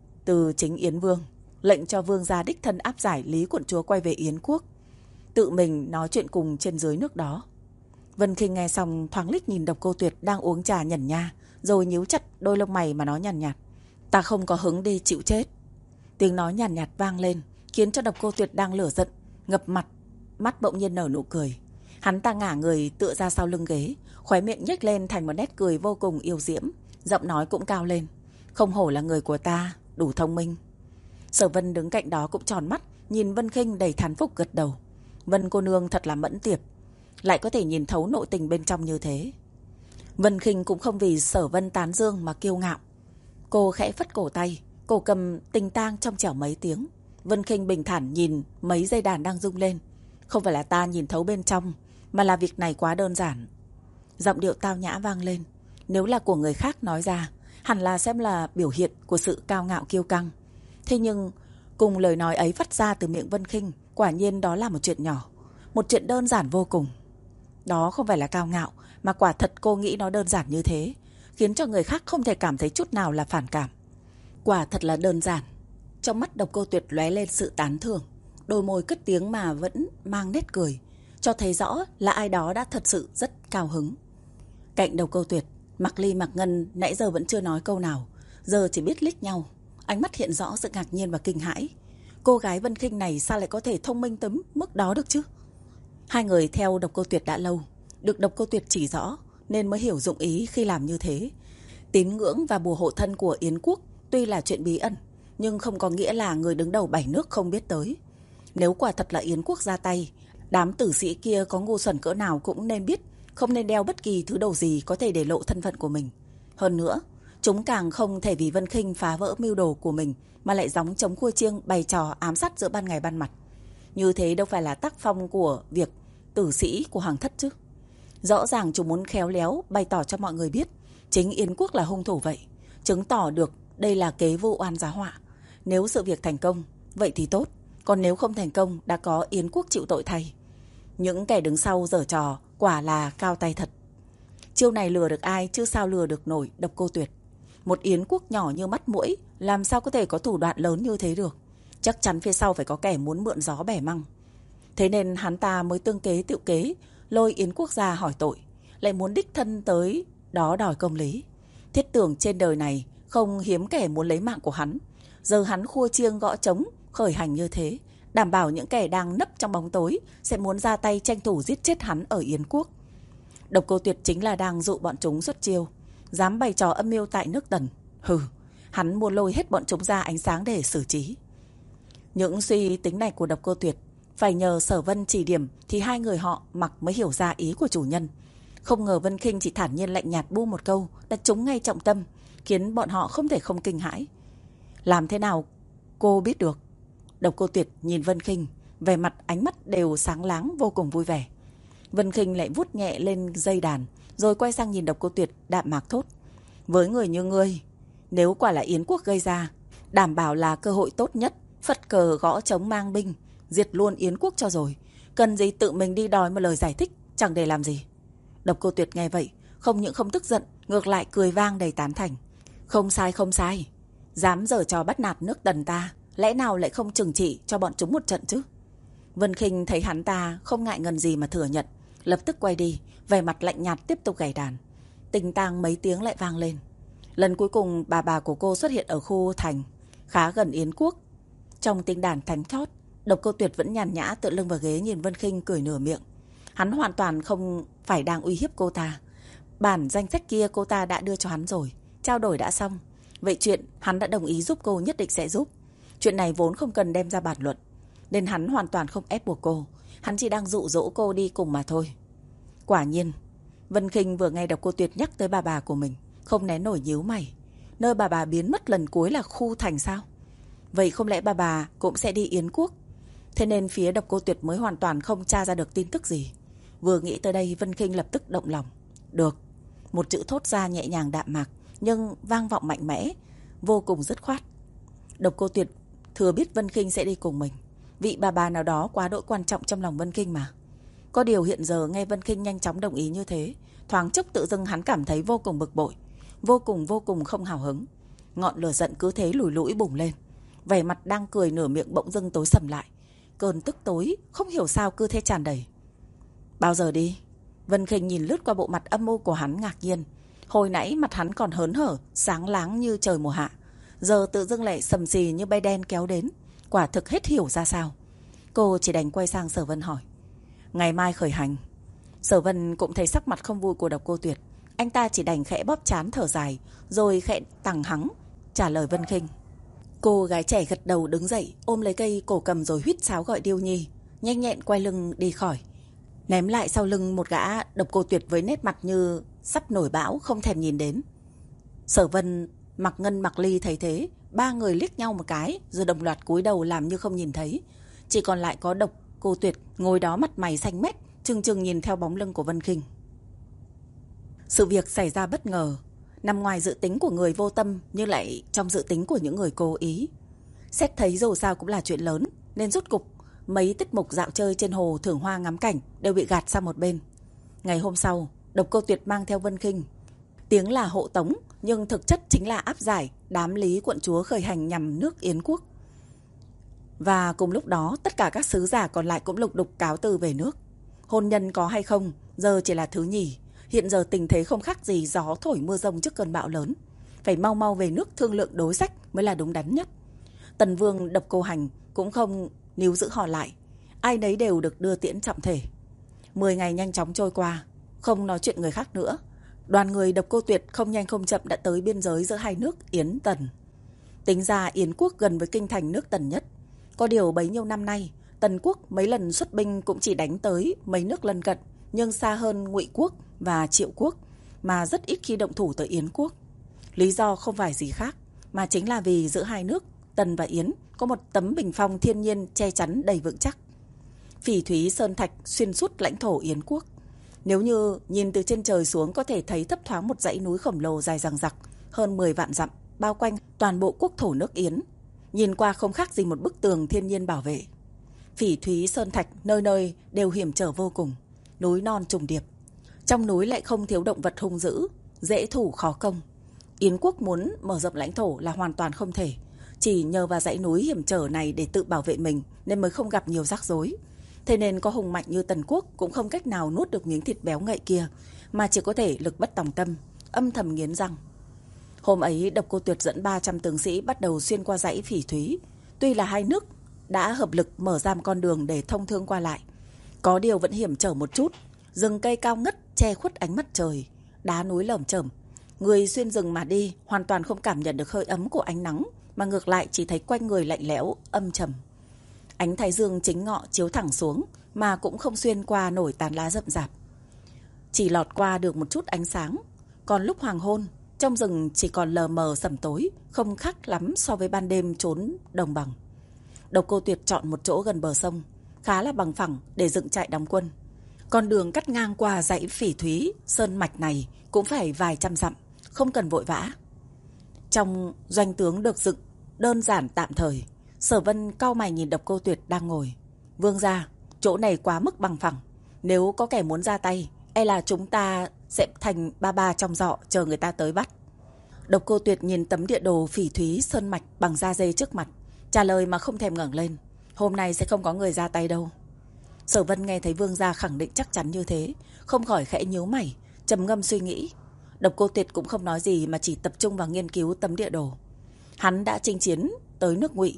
từ chính Yến vương, lệnh cho vương gia đích thân áp giải Lý quận chúa quay về Yến quốc, tự mình nói chuyện cùng trên dưới nước đó. Vân Khinh nghe xong thoáng liếc nhìn Độc Cô Tuyệt đang uống trà nhẩn nha, rồi nhíu chặt đôi lông mày mà nói nhàn nhạt, nhạt, ta không có hứng đi chịu chết. Tiếng nói nhàn nhạt, nhạt vang lên, khiến cho Độc Cô Tuyệt đang lửa giận ngập mặt, mắt bỗng nhiên nở nụ cười. Hắn ta ngả người tựa ra sau lưng ghế, khóe miệng nhếch lên thành một nét cười vô cùng yêu diễm, giọng nói cũng cao lên, không hổ là người của ta, đủ thông minh. Sở Vân đứng cạnh đó cũng tròn mắt, nhìn Vân Khinh đầy thán phục gật đầu. Vân cô nương thật là mẫn tiệp, lại có thể nhìn thấu nội tình bên trong như thế. Vân Khinh cũng không vì Sở Vân tán dương mà kiêu ngạo. Cô khẽ phất cổ tay, cổ cầm tình tang trong trẻo mấy tiếng. Vân Khinh bình thản nhìn mấy dây đàn đang rung lên. Không phải là ta nhìn thấu bên trong, mà là việc này quá đơn giản. Giọng điệu tao nhã vang lên. Nếu là của người khác nói ra, hẳn là xem là biểu hiện của sự cao ngạo kiêu căng. Thế nhưng cùng lời nói ấy phát ra từ miệng Vân Khinh, quả nhiên đó là một chuyện nhỏ, một chuyện đơn giản vô cùng. Đó không phải là cao ngạo, mà quả thật cô nghĩ nó đơn giản như thế, khiến cho người khác không thể cảm thấy chút nào là phản cảm. Quả thật là đơn giản. Trong mắt Độc Cô Tuyệt lóe lên sự tán thưởng, đôi môi cất tiếng mà vẫn mang nét cười, cho thấy rõ là ai đó đã thật sự rất cao hứng. Cạnh Độc Cô Tuyệt, Mạc Ly, Mạc Ngân nãy giờ vẫn chưa nói câu nào, giờ chỉ biết liếc nhau, ánh mắt hiện rõ sự ngạc nhiên và kinh hãi. Cô gái Vân Khinh này sao lại có thể thông minh tới mức đó được chứ? Hai người theo Độc Cô Tuyệt đã lâu, được Độc Cô Tuyệt chỉ rõ nên mới hiểu dụng ý khi làm như thế. Tín ngưỡng và bùa hộ thân của Yến quốc tuy là chuyện bí ẩn, nhưng không có nghĩa là người đứng đầu bảy nước không biết tới. Nếu quả thật là Yến quốc ra tay, đám tử sĩ kia có ngu xuẩn cỡ nào cũng nên biết, không nên đeo bất kỳ thứ đồ gì có thể để lộ thân phận của mình. Hơn nữa, chúng càng không thể vì Vân Khinh phá vỡ mưu đồ của mình mà lại gióng chống khua chiêng bày trò ám sát giữa ban ngày ban mặt. Như thế đâu phải là tác phong của việc tử sĩ của hoàng thất chứ. Rõ ràng chúng muốn khéo léo bày tỏ cho mọi người biết chính Yến quốc là hung thủ vậy, chứng tỏ được đây là kế vu oan giá họa. Nếu sự việc thành công, vậy thì tốt, còn nếu không thành công, đã có Yến quốc chịu tội thay. Những kẻ đứng sau giở trò quả là cao tay thật. Chiêu này lừa được ai chứ sao lừa được nổi Độc Cô Tuyệt. Một Yến quốc nhỏ như mắt muỗi làm sao có thể có thủ đoạn lớn như thế được. Chắc chắn phía sau phải có kẻ muốn mượn gió bẻ măng. Thế nên hắn ta mới tương kế tựu kế, lôi Yến quốc ra hỏi tội, lại muốn đích thân tới đó đòi công lý. Thiết tưởng trên đời này không hiếm kẻ muốn lấy mạng của hắn. Giờ hắn khua chiêng gõ trống khởi hành như thế, đảm bảo những kẻ đang nấp trong bóng tối sẽ muốn ra tay tranh thủ giết chết hắn ở Yến quốc. Độc Cô Tuyệt chính là đang dụ bọn chúng xuất chiêu, dám bày trò âm mưu tại nước Tần. Hừ, hắn muốn lôi hết bọn chúng ra ánh sáng để xử trí. Những suy tính này của Độc Cô Tuyệt phải nhờ Sở Vân chỉ điểm thì hai người họ mặc mới hiểu ra ý của chủ nhân. Không ngờ Vân Khinh chỉ thản nhiên lạnh nhạt bu một câu đã trúng ngay trọng tâm, khiến bọn họ không thể không kinh hãi. Làm thế nào cô biết được? Độc Cô Tuyệt nhìn Vân Khinh, vẻ mặt ánh mắt đều sáng láng vô cùng vui vẻ. Vân Khinh lại vuốt nhẹ lên dây đàn, rồi quay sang nhìn Độc Cô Tuyệt đạm mạc thốt: với người như ngươi, nếu quả là Yến quốc gây ra, đảm bảo là cơ hội tốt nhất, phất cờ gõ trống mang binh, diệt luôn Yến quốc cho rồi. Cần gì tự mình đi đòi một lời giải thích, chẳng để làm gì. Độc Cô Tuyệt nghe vậy, không những không tức giận, ngược lại cười vang đầy tán thành. Không sai không sai, dám giở trò bắt nạt nước Tần ta, lẽ nào lại không trừng trị cho bọn chúng một trận chứ? Vân Khinh thấy hắn ta không ngại ngần gì mà thừa nhận, lập tức quay đi, vẻ mặt lạnh nhạt tiếp tục gảy đàn. Tình tang mấy tiếng lại vang lên. Lần cuối cùng bà bà của cô xuất hiện ở khu thành khá gần Yến quốc. Trong tiếng đàn thánh thót, Độc Cô Tuyệt vẫn nhàn nhã tựa lưng vào ghế nhìn Vân Khinh cười nửa miệng. Hắn hoàn toàn không phải đang uy hiếp cô ta. Bản danh sách kia cô ta đã đưa cho hắn rồi, trao đổi đã xong. Vậy chuyện hắn đã đồng ý giúp cô nhất định sẽ giúp. Chuyện này vốn không cần đem ra bàn luận, nên hắn hoàn toàn không ép buộc cô. Hắn chỉ đang dụ dỗ cô đi cùng mà thôi. Quả nhiên, Vân Khinh vừa nghe Độc Cô Tuyệt nhắc tới bà bà của mình, không nén nổi nhíu mày. Nơi bà bà biến mất lần cuối là khu thành sao? Vậy không lẽ bà bà cũng sẽ đi Yến Quốc? Thế nên phía Độc Cô Tuyệt mới hoàn toàn không tra ra được tin tức gì. Vừa nghĩ tới đây, Vân Khinh lập tức động lòng. Được. Một chữ thốt ra nhẹ nhàng đạm mạc, nhưng vang vọng mạnh mẽ, vô cùng dứt khoát. Độc Cô Tuyệt thừa biết Vân Khinh sẽ đi cùng mình. Vị bà bà nào đó quá đỗi quan trọng trong lòng Vân Khinh mà. Có điều hiện giờ nghe Vân Khinh nhanh chóng đồng ý như thế, thoáng chốc tự dưng hắn cảm thấy vô cùng bực bội, vô cùng vô cùng không hào hứng. Ngọn lửa giận cứ thế lùi lũi bùng lên. Vẻ mặt đang cười nửa miệng bỗng dưng tối sầm lại. Cơn tức tối không hiểu sao cứ thế tràn đầy. Bao giờ đi? Vân Khinh nhìn lướt qua bộ mặt âm u của hắn ngạc nhiên. Hồi nãy mặt hắn còn hớn hở, sáng láng như trời mùa hạ, giờ tự dưng lại sầm xì như bay đen kéo đến. Quả thực hết hiểu ra sao. Cô chỉ đành quay sang Sở Vân hỏi. Ngày mai khởi hành. Sở Vân cũng thấy sắc mặt không vui của Độc Cô Tuyệt. Anh ta chỉ đành khẽ bóp trán thở dài, rồi khẽ tằng hắng trả lời Vân Khinh. Cô gái trẻ gật đầu đứng dậy, ôm lấy cây cổ cầm rồi huýt sáo gọi Điêu Nhi, nhanh nhẹn quay lưng đi khỏi, ném lại sau lưng một gã Độc Cô Tuyệt với nét mặt như sắp nổi bão không thèm nhìn đến. Sở Vân, Mạc Ngân, Mạc Ly thấy thế, ba người liếc nhau một cái rồi đồng loạt cúi đầu làm như không nhìn thấy. Chỉ còn lại có Độc Cô Tuyệt ngồi đó mặt mày xanh mét, trừng trừng nhìn theo bóng lưng của Vân Khinh. Sự việc xảy ra bất ngờ, nằm ngoài dự tính của người vô tâm nhưng lại trong dự tính của những người cố ý. Xét thấy dù sao cũng là chuyện lớn, nên rốt cục mấy tiết mục dạo chơi trên hồ thưởng hoa ngắm cảnh đều bị gạt sang một bên. Ngày hôm sau, Độc Cô Tuyệt mang theo Vân Khinh, tiếng là hộ tống nhưng thực chất chính là áp giải đám Lý quận chúa khởi hành nhằm nước Yến Quốc. Và cùng lúc đó, tất cả các sứ giả còn lại cũng lục đục cáo từ về nước. Hôn nhân có hay không giờ chỉ là thứ nhì. Hiện giờ tình thế không khác gì gió thổi mưa rông trước cơn bão lớn. Phải mau mau về nước thương lượng đối sách mới là đúng đắn nhất. Tần Vương Độc Cô Hành cũng không níu giữ họ lại. Ai nấy đều được đưa tiễn trọng thể. Mười ngày nhanh chóng trôi qua, không nói chuyện người khác nữa. Đoàn người Độc Cô Tuyệt không nhanh không chậm đã tới biên giới giữa hai nước Yến Tần. Tính ra Yến Quốc gần với kinh thành nước Tần nhất. Có điều bấy nhiêu năm nay, Tần Quốc mấy lần xuất binh cũng chỉ đánh tới mấy nước lân cận, nhưng xa hơn Ngụy Quốc và Triệu Quốc, mà rất ít khi động thủ tới Yến Quốc. Lý do không phải gì khác, mà chính là vì giữa hai nước Tần và Yến có một tấm bình phong thiên nhiên che chắn đầy vững chắc. Phỉ thúy sơn thạch xuyên suốt lãnh thổ Yến Quốc. Nếu như nhìn từ trên trời xuống có thể thấy thấp thoáng một dãy núi khổng lồ dài dằng dặc hơn mười vạn dặm, bao quanh toàn bộ quốc thổ nước Yến. Nhìn qua không khác gì một bức tường thiên nhiên bảo vệ. Phỉ thúy sơn thạch nơi nơi đều hiểm trở vô cùng, núi non trùng điệp. Trong núi lại không thiếu động vật hung dữ, dễ thủ khó công. Yến Quốc muốn mở rộng lãnh thổ là hoàn toàn không thể. Chỉ nhờ vào dãy núi hiểm trở này để tự bảo vệ mình nên mới không gặp nhiều rắc rối. Thế nên có hùng mạnh như Tần Quốc cũng không cách nào nuốt được miếng thịt béo ngậy kia, mà chỉ có thể lực bất tòng tâm, âm thầm nghiến răng. Hôm ấy Độc Cô Tuyệt dẫn ba trăm tướng sĩ bắt đầu xuyên qua dãy phỉ thúy. Tuy là hai nước đã hợp lực mở ra một con đường để thông thương qua lại, có điều vẫn hiểm trở một chút. Rừng cây cao ngất che khuất ánh mặt trời, đá núi lởm chởm. Người xuyên rừng mà đi hoàn toàn không cảm nhận được hơi ấm của ánh nắng, mà ngược lại chỉ thấy quanh người lạnh lẽo, âm trầm. Ánh thái dương chính ngọ chiếu thẳng xuống mà cũng không xuyên qua nổi tán lá rậm rạp, chỉ lọt qua được một chút ánh sáng. Còn lúc hoàng hôn, trong rừng chỉ còn lờ mờ sẩm tối, không khác lắm so với ban đêm trốn đồng bằng. Độc Cô Tuyệt chọn một chỗ gần bờ sông, khá là bằng phẳng để dựng trại đóng quân. Con đường cắt ngang qua dãy phỉ thúy sơn mạch này cũng phải vài trăm dặm, không cần vội vã. Trong doanh tướng được dựng đơn giản tạm thời, Sở Vân cau mày nhìn Độc Cô Tuyệt đang ngồi. Vương gia, chỗ này quá mức bằng phẳng, nếu có kẻ muốn ra tay, e là chúng ta sẽ thành ba ba trong giọ chờ người ta tới bắt. Độc Cô Tuyệt nhìn tấm địa đồ phỉ thúy sơn mạch bằng da dê trước mặt, trả lời mà không thèm ngẩng lên. Hôm nay sẽ không có người ra tay đâu. Sở Vân nghe thấy vương gia khẳng định chắc chắn như thế, không khỏi khẽ nhíu mày, trầm ngâm suy nghĩ. Độc Cô Tuyệt cũng không nói gì mà chỉ tập trung vào nghiên cứu tấm địa đồ. Hắn đã chinh chiến tới nước Ngụy,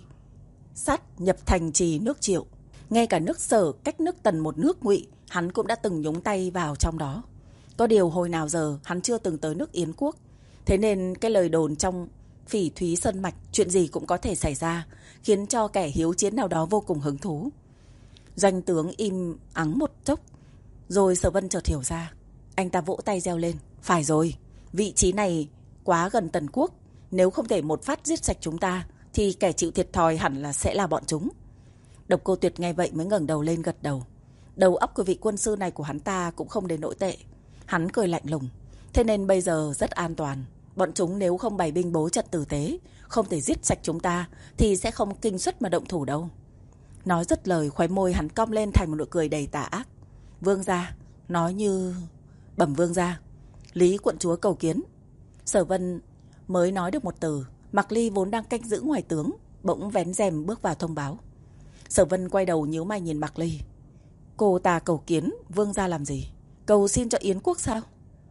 sát nhập thành trì nước Triệu, ngay cả nước Sở cách nước Tần một nước Ngụy, hắn cũng đã từng nhúng tay vào trong đó. Có điều hồi nào giờ hắn chưa từng tới nước Yến Quốc, Thế nên cái lời đồn trong Phỉ Thúy Sơn Mạch chuyện gì cũng có thể xảy ra, khiến cho kẻ hiếu chiến nào đó vô cùng hứng thú. Doanh tướng im ắng một chốc, rồi Sở Vân chợt hiểu ra. Anh ta vỗ tay reo lên. Phải rồi, vị trí này quá gần Tần Quốc. Nếu không thể một phát giết sạch chúng ta, thì kẻ chịu thiệt thòi hẳn là sẽ là bọn chúng. Độc Cô Tuyệt nghe vậy mới ngẩng đầu lên gật đầu. Đầu óc của vị quân sư này của hắn ta cũng không đến nỗi tệ. Hắn cười lạnh lùng. Thế nên bây giờ rất an toàn. Bọn chúng nếu không bày binh bố trận tử tế, không thể giết sạch chúng ta, thì sẽ không kinh suất mà động thủ đâu. Nói dứt lời, khóe môi hắn cong lên thành một nụ cười đầy tà ác. Vương gia, nói như... Bẩm vương gia, Lý quận chúa cầu kiến. Sở Vân mới nói được một từ, Mạc Ly vốn đang canh giữ ngoài tướng, bỗng vén rèm bước vào thông báo. Sở Vân quay đầu nhíu mày nhìn Mạc Ly. Cô ta cầu kiến vương gia làm gì? Cầu xin cho Yến quốc sao?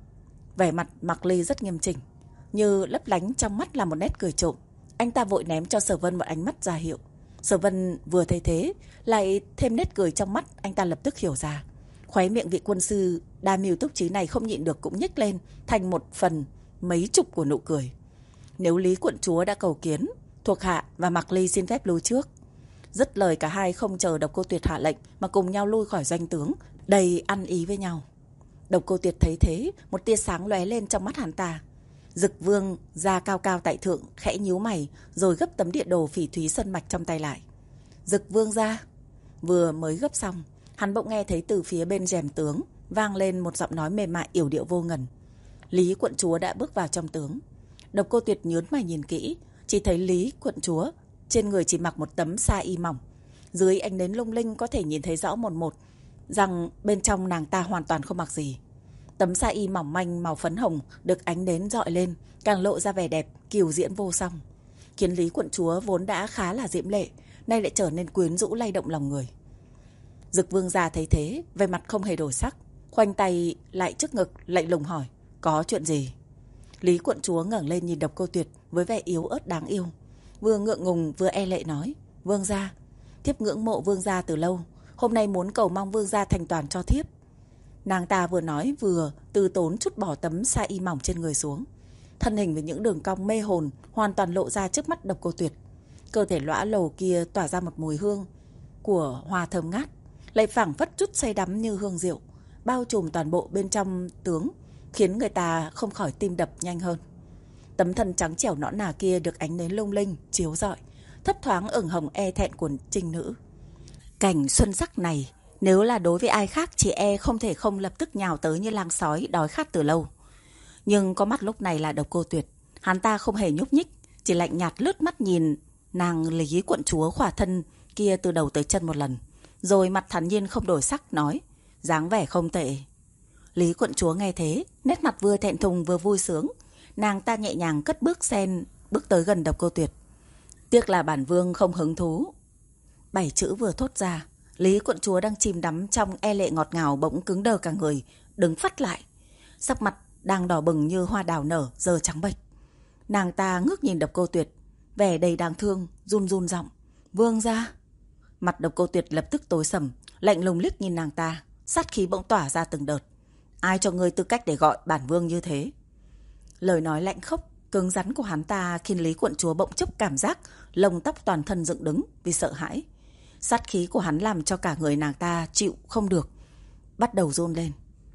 Vẻ mặt Mạc Ly rất nghiêm chỉnh, như lấp lánh trong mắt là một nét cười trộm. Anh ta vội ném cho Sở Vân một ánh mắt ra hiệu. Sở Vân vừa thấy thế, lại thêm nét cười trong mắt, anh ta lập tức hiểu ra. Khóe miệng vị quân sư đa mưu túc trí này không nhịn được cũng nhếch lên thành một phần mấy chục của nụ cười. Nếu Lý quận chúa đã cầu kiến, thuộc hạ và Mạc Ly xin phép lui trước. Dứt lời cả hai không chờ Độc Cô Tuyệt hạ lệnh mà cùng nhau lui khỏi doanh tướng, đầy ăn ý với nhau. Độc Cô Tuyệt thấy thế, một tia sáng lóe lên trong mắt hắn ta. Dực Vương ra cao cao tại thượng, khẽ nhíu mày, rồi gấp tấm địa đồ Phỉ Thúy Sơn Mạch trong tay lại. Dực Vương ra. Vừa mới gấp xong, hắn bỗng nghe thấy từ phía bên rèm tướng vang lên một giọng nói mềm mại yểu điệu vô ngần. Lý quận chúa đã bước vào trong tướng. Độc Cô Tuyệt nhướng mày nhìn kỹ, chỉ thấy Lý quận chúa trên người chỉ mặc một tấm sa y mỏng, dưới ánh nến lung linh có thể nhìn thấy rõ một một rằng bên trong nàng ta hoàn toàn không mặc gì. Tấm sa y mỏng manh màu phấn hồng được ánh nến rọi lên, càng lộ ra vẻ đẹp kiều diễm vô song, khiến Lý quận chúa vốn đã khá là diễm lệ, nay lại trở nên quyến rũ lay động lòng người. Dực Vương gia thấy thế, về mặt không hề đổi sắc, khoanh tay lại trước ngực, lạnh lùng hỏi: có chuyện gì? Lý quận chúa ngẩng lên nhìn Độc Cô Tuyệt với vẻ yếu ớt đáng yêu, vừa ngượng ngùng vừa e lệ nói: Vương gia, thiếp ngưỡng mộ vương gia từ lâu, hôm nay muốn cầu mong vương gia thành toàn cho thiếp. Nàng ta vừa nói vừa từ tốn chút bỏ tấm sa y mỏng trên người xuống, thân hình với những đường cong mê hồn hoàn toàn lộ ra trước mắt Độc Cô Tuyệt. Cơ thể lõa lồ kia tỏa ra một mùi hương của hoa thơm ngát, lại phảng phất chút say đắm như hương rượu, bao trùm toàn bộ bên trong tướng, khiến người ta không khỏi tim đập nhanh hơn. Tấm thân trắng trẻo nõn nà kia được ánh nến lung linh chiếu rọi, thấp thoáng ửng hồng e thẹn của trinh nữ. Cảnh xuân sắc này nếu là đối với ai khác, chị e không thể không lập tức nhào tới như lang sói đói khát từ lâu. Nhưng có mắt lúc này là Độc Cô Tuyệt, hắn ta không hề nhúc nhích, chỉ lạnh nhạt lướt mắt nhìn nàng Lý quận chúa khỏa thân kia từ đầu tới chân một lần, rồi mặt thản nhiên không đổi sắc nói: dáng vẻ không tệ. Lý quận chúa nghe thế, nét mặt vừa thẹn thùng vừa vui sướng, nàng ta nhẹ nhàng cất bước sen bước tới gần Độc Cô Tuyệt. Tiếc là bản vương không hứng thú. Bảy chữ vừa thốt ra, Lý quận chúa đang chìm đắm trong e lệ ngọt ngào bỗng cứng đờ cả người, đứng phắt lại, sắc mặt đang đỏ bừng như hoa đào nở giờ trắng bệch. Nàng ta ngước nhìn Độc Cô Tuyệt, vẻ đầy đáng thương, run run giọng: vương gia. Mặt Độc Cô Tuyệt lập tức tối sầm, lạnh lùng liếc nhìn nàng ta, sát khí bỗng tỏa ra từng đợt: ai cho ngươi tư cách để gọi bản vương như thế? Lời nói lạnh khốc cứng rắn của hắn ta khiến Lý quận chúa bỗng chốc cảm giác lông tóc toàn thân dựng đứng vì sợ hãi. Sát khí của hắn làm cho cả người nàng ta chịu không được, bắt đầu run lên.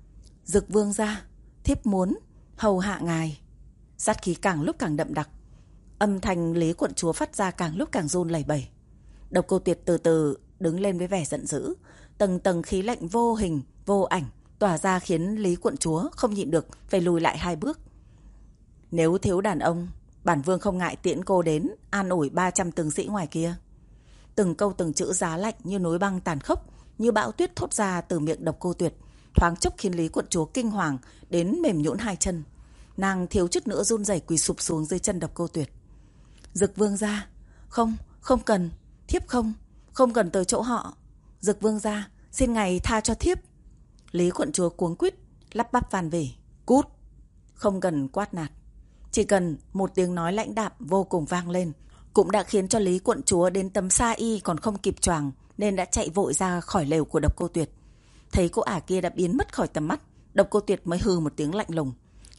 Dực vương gia, thiếp muốn hầu hạ ngài. Sát khí càng lúc càng đậm đặc, âm thanh Lý quận chúa phát ra càng lúc càng run lẩy bẩy. Độc Cô Tuyệt từ từ đứng lên với vẻ giận dữ, tầng tầng khí lạnh vô hình vô ảnh tỏa ra khiến Lý quận chúa không nhịn được phải lùi lại hai bước. Nếu thiếu đàn ông, bản vương không ngại tiễn cô đến an ủi ba trăm tướng sĩ ngoài kia. Từng câu từng chữ giá lạnh như núi băng tàn khốc, như bão tuyết thốt ra từ miệng Độc Cô Tuyệt, thoáng chốc khiến Lý quận chúa kinh hoàng đến mềm nhũn hai chân. Nàng thiếu chút nữa run rẩy quỳ sụp xuống dưới chân Độc Cô Tuyệt. Dực vương gia, không, không cần, thiếp không, không cần tới chỗ họ. Dực vương gia, xin ngài tha cho thiếp. Lý quận chúa cuống quýt lắp bắp van vỉ: cút. Không cần quát nạt, chỉ cần một tiếng nói lãnh đạm vô cùng vang lên cũng đã khiến cho Lý quận chúa đến tấm sa y còn không kịp choàng, nên đã chạy vội ra khỏi lều của Độc Cô Tuyệt. Thấy cô ả kia đã biến mất khỏi tầm mắt, Độc Cô Tuyệt mới hừ một tiếng lạnh lùng: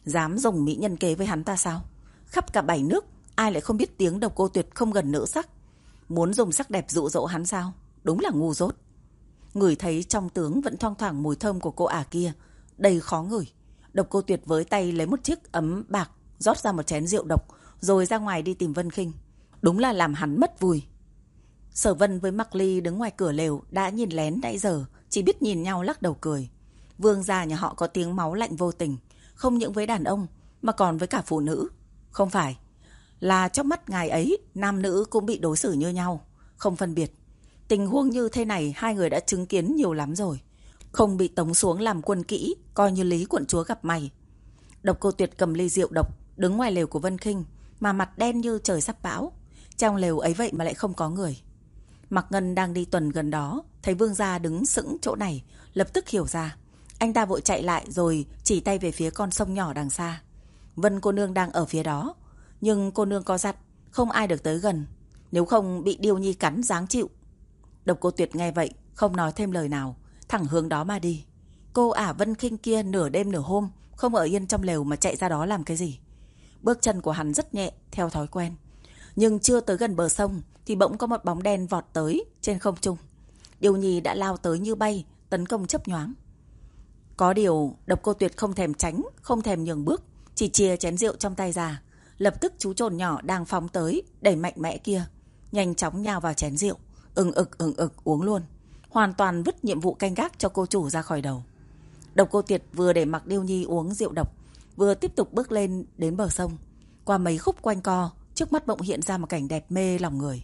Dám dùng mỹ nhân kế với hắn ta sao? Khắp cả bảy nước, ai lại không biết tiếng Độc Cô Tuyệt không gần nữ sắc. Muốn dùng sắc đẹp dụ dỗ hắn sao? Đúng là ngu dốt. Ngửi thấy trong tướng vẫn thoang thoảng mùi thơm của cô ả kia, đầy khó ngửi. Độc Cô Tuyệt với tay lấy một chiếc ấm bạc, rót ra một chén rượu độc, rồi ra ngoài đi tìm Vân Khinh. Đúng là làm hắn mất vui. Sở Vân với Mạc Ly đứng ngoài cửa lều đã nhìn lén nãy giờ, chỉ biết nhìn nhau lắc đầu cười. Vương gia nhà họ có tiếng máu lạnh vô tình, không những với đàn ông mà còn với cả phụ nữ. Không phải là trong mắt ngài ấy, nam nữ cũng bị đối xử như nhau, không phân biệt. Tình huống như thế này hai người đã chứng kiến nhiều lắm rồi. Không bị tống xuống làm quân kỹ, coi như Lý quận chúa gặp mày. Độc Cô Tuyệt cầm ly rượu độc, đứng ngoài lều của Vân Khinh, mà mặt đen như trời sắp bão. Trong lều ấy vậy mà lại không có người. Mạc Ngân đang đi tuần gần đó, thấy vương gia đứng sững chỗ này, lập tức hiểu ra. Anh ta vội chạy lại rồi chỉ tay về phía con sông nhỏ đằng xa. Vân cô nương đang ở phía đó, nhưng cô nương có dặn không ai được tới gần, nếu không bị Điêu Nhi cắn giáng chịu. Độc Cô Tuyệt nghe vậy không nói thêm lời nào, thẳng hướng đó mà đi. Cô ả Vân Khinh kia nửa đêm nửa hôm không ở yên trong lều mà chạy ra đó làm cái gì? Bước chân của hắn rất nhẹ theo thói quen, nhưng chưa tới gần bờ sông thì bỗng có một bóng đen vọt tới trên không trung. Điêu Nhi đã lao tới như bay, tấn công chớp nhoáng. Có điều Độc Cô Tuyệt không thèm tránh, không thèm nhường bước, chỉ chia chén rượu trong tay ra. Lập tức chú trồn nhỏ đang phóng tới, đẩy mạnh mẽ kia, nhanh chóng nhào vào chén rượu, ừng ực ừng ực uống luôn, hoàn toàn vứt nhiệm vụ canh gác cho cô chủ ra khỏi đầu. Độc Cô Tuyệt vừa để mặc Điêu Nhi uống rượu độc, vừa tiếp tục bước lên đến bờ sông. Qua mấy khúc quanh co, trước mắt bỗng hiện ra một cảnh đẹp mê lòng người.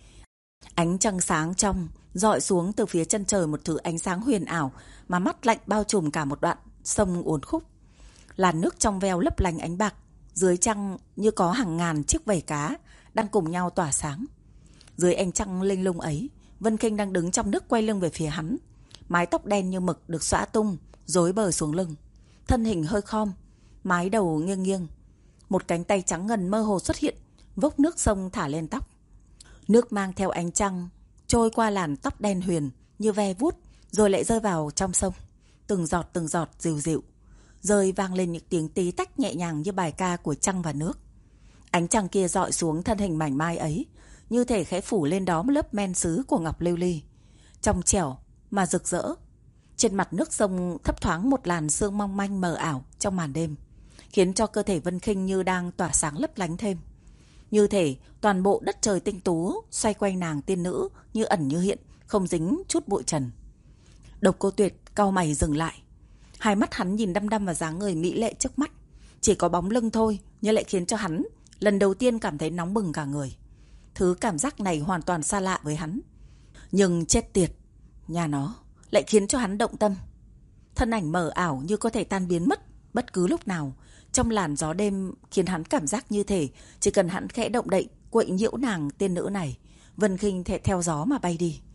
Ánh trăng sáng trong dọi xuống từ phía chân trời, một thứ ánh sáng huyền ảo mà mắt lạnh bao trùm cả một đoạn sông uốn khúc. Làn nước trong veo lấp lánh ánh bạc, dưới trăng như có hàng ngàn chiếc vảy cá đang cùng nhau tỏa sáng. Dưới ánh trăng linh lung ấy, Vân Khinh đang đứng trong nước quay lưng về phía hắn. Mái tóc đen như mực được xõa tung, rối bời xuống lưng, thân hình hơi khom, mái đầu nghiêng nghiêng. Một cánh tay trắng ngần mơ hồ xuất hiện, vốc nước sông thả lên tóc. Nước mang theo ánh trăng trôi qua làn tóc đen huyền như ve vuốt, rồi lại rơi vào trong sông. Từng giọt từng giọt dịu dịu rơi, vang lên những tiếng tí tách nhẹ nhàng như bài ca của trăng và nước. Ánh trăng kia dọi xuống thân hình mảnh mai ấy, như thể khẽ phủ lên đó một lớp men sứ của ngọc lưu ly, trong trẻo mà rực rỡ. Trên mặt nước sông thấp thoáng một làn sương mong manh mờ ảo trong màn đêm, khiến cho cơ thể Vân Khinh như đang tỏa sáng lấp lánh thêm. Như thể toàn bộ đất trời tinh tú xoay quanh nàng tiên nữ, như ẩn như hiện, không dính chút bụi trần. Độc Cô Tuyệt cau mày dừng lại. Hai mắt hắn nhìn đăm đăm vào dáng người mỹ lệ trước mắt. Chỉ có bóng lưng thôi, nhưng lại khiến cho hắn lần đầu tiên cảm thấy nóng bừng cả người. Thứ cảm giác này hoàn toàn xa lạ với hắn. Nhưng chết tiệt, nhà nó lại khiến cho hắn động tâm. Thân ảnh mờ ảo như có thể tan biến mất bất cứ lúc nào trong làn gió đêm, khiến hắn cảm giác như thể chỉ cần hắn khẽ động đậy quậy nhiễu nàng tiên nữ này, Vân Khinh thể theo gió mà bay đi.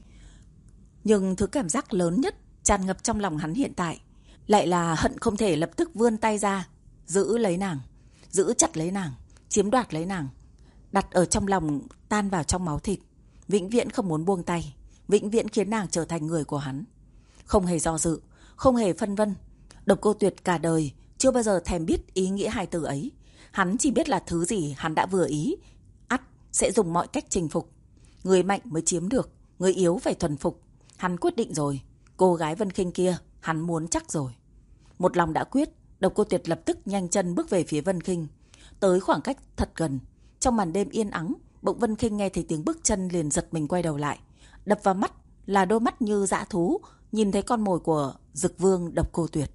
Nhưng thứ cảm giác lớn nhất tràn ngập trong lòng hắn hiện tại lại là hận không thể lập tức vươn tay ra giữ lấy nàng, giữ chặt lấy nàng, chiếm đoạt lấy nàng, đặt ở trong lòng, tan vào trong máu thịt, vĩnh viễn không muốn buông tay, vĩnh viễn khiến nàng trở thành người của hắn. Không hề do dự, không hề phân vân, Độc Cô Tuyệt cả đời chưa bao giờ thèm biết ý nghĩa hai từ ấy. Hắn chỉ biết là thứ gì hắn đã vừa ý, ắt sẽ dùng mọi cách chinh phục. Người mạnh mới chiếm được, người yếu phải thuần phục. Hắn quyết định rồi, cô gái Vân Khinh kia hắn muốn chắc rồi. Một lòng đã quyết, Độc Cô Tuyệt lập tức nhanh chân bước về phía Vân Khinh. Tới khoảng cách thật gần, trong màn đêm yên ắng, bỗng Vân Khinh nghe thấy tiếng bước chân liền giật mình quay đầu lại. Đập vào mắt là đôi mắt như dã thú nhìn thấy con mồi của Dực Vương Độc Cô Tuyệt.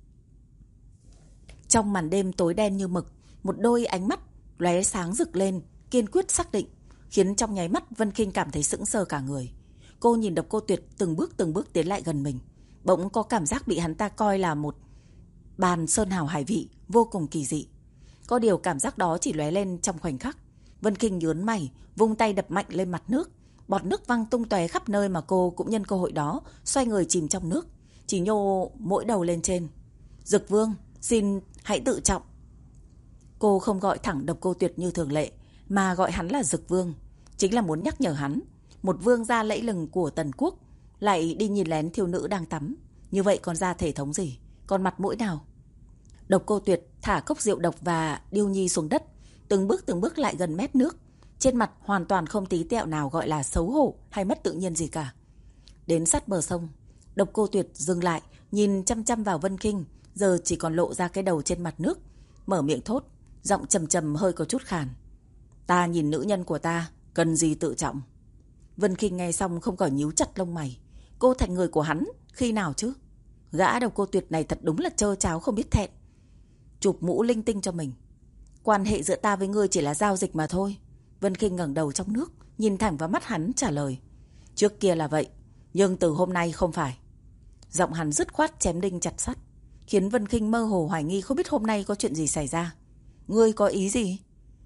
Trong màn đêm tối đen như mực, một đôi ánh mắt lóe sáng rực lên, kiên quyết xác định, khiến trong nháy mắt Vân Khinh cảm thấy sững sờ cả người. Cô nhìn Độc Cô Tuyệt từng bước từng bước tiến lại gần mình, bỗng có cảm giác bị hắn ta coi là một bàn sơn hào hải vị vô cùng kỳ dị. Có điều cảm giác đó chỉ lóe lên trong khoảnh khắc. Vân Khinh nhướng mày, vung tay đập mạnh lên mặt nước, bọt nước văng tung tóe khắp nơi, mà cô cũng nhân cơ hội đó xoay người chìm trong nước, chỉ nhô mỗi đầu lên trên. Dực Vương, xin hãy tự trọng. Cô không gọi thẳng Độc Cô Tuyệt như thường lệ, mà gọi hắn là Dực Vương, chính là muốn nhắc nhở hắn, một vương gia lẫy lừng của Tần Quốc lại đi nhìn lén thiếu nữ đang tắm, như vậy còn ra thể thống gì, còn mặt mũi nào? Độc Cô Tuyệt thả cốc rượu độc và Điêu Nhi xuống đất, từng bước từng bước lại gần mép nước. Trên mặt hoàn toàn không tí tẹo nào gọi là xấu hổ hay mất tự nhiên gì cả. Đến sát bờ sông, Độc Cô Tuyệt dừng lại, nhìn chăm chăm vào Vân Khinh, giờ chỉ còn lộ ra cái đầu trên mặt nước, mở miệng thốt, giọng trầm trầm hơi có chút khàn. Ta nhìn nữ nhân của ta, cần gì tự trọng. Vân Khinh nghe xong không khỏi nhíu chặt lông mày. Cô thành người của hắn, khi nào chứ? Gã Độc Cô Tuyệt này thật đúng là trơ tráo không biết thẹn. Chụp mũ linh tinh cho mình. Quan hệ giữa ta với ngươi chỉ là giao dịch mà thôi. Vân Khinh ngẩng đầu trong nước, nhìn thẳng vào mắt hắn trả lời. Trước kia là vậy, nhưng từ hôm nay không phải. Giọng hắn dứt khoát chém đinh chặt sắt, khiến Vân Khinh mơ hồ hoài nghi không biết hôm nay có chuyện gì xảy ra. Ngươi có ý gì?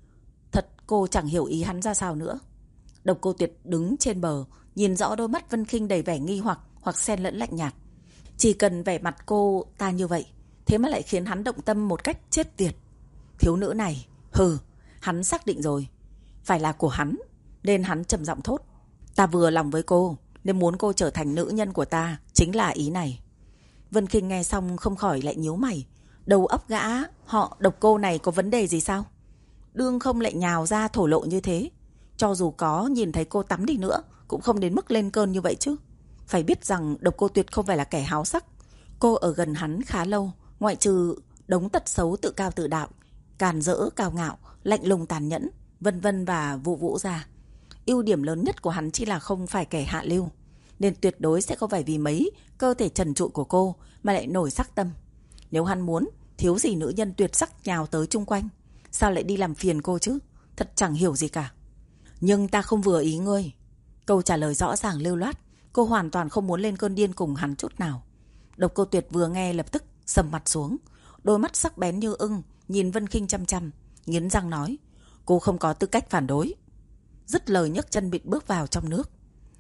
Thật cô chẳng hiểu ý hắn ra sao nữa. Độc Cô Tuyệt đứng trên bờ, nhìn rõ đôi mắt Vân Khinh đầy vẻ nghi hoặc hoặc xen lẫn lạnh nhạt. Chỉ cần vẻ mặt cô ta như vậy, thế mà lại khiến hắn động tâm một cách chết tiệt. Thiếu nữ này, hừ, hắn xác định rồi, phải là của hắn, nên hắn trầm giọng thốt. Ta vừa lòng với cô, nên muốn cô trở thành nữ nhân của ta, chính là ý này. Vân Khinh nghe xong không khỏi lại nhíu mày. Đầu óc gã họ Độc Cô này có vấn đề gì sao? Đương không lại nhào ra thổ lộ như thế. Cho dù có nhìn thấy cô tắm đi nữa, cũng không đến mức lên cơn như vậy chứ. Phải biết rằng Độc Cô Tuyệt không phải là kẻ háo sắc. Cô ở gần hắn khá lâu, ngoại trừ đống tật xấu tự cao tự đạo, càn rỡ cao ngạo, lạnh lùng tàn nhẫn, vân vân và vụ vũ ra. Ưu điểm lớn nhất của hắn chỉ là không phải kẻ hạ lưu, nên tuyệt đối sẽ không phải vì mấy cơ thể trần trụi của cô mà lại nổi sắc tâm. Nếu hắn muốn, thiếu gì nữ nhân tuyệt sắc nhào tới chung quanh, sao lại đi làm phiền cô chứ? Thật chẳng hiểu gì cả. Nhưng ta không vừa ý ngươi. Câu trả lời rõ ràng lưu loát. Cô hoàn toàn không muốn lên cơn điên cùng hắn chút nào. Độc Cô Tuyệt vừa nghe lập tức sầm mặt xuống, đôi mắt sắc bén như ưng nhìn Vân Khinh chăm chăm, nghiến răng nói, cô không có tư cách phản đối. Dứt lời nhấc chân bịt bước vào trong nước.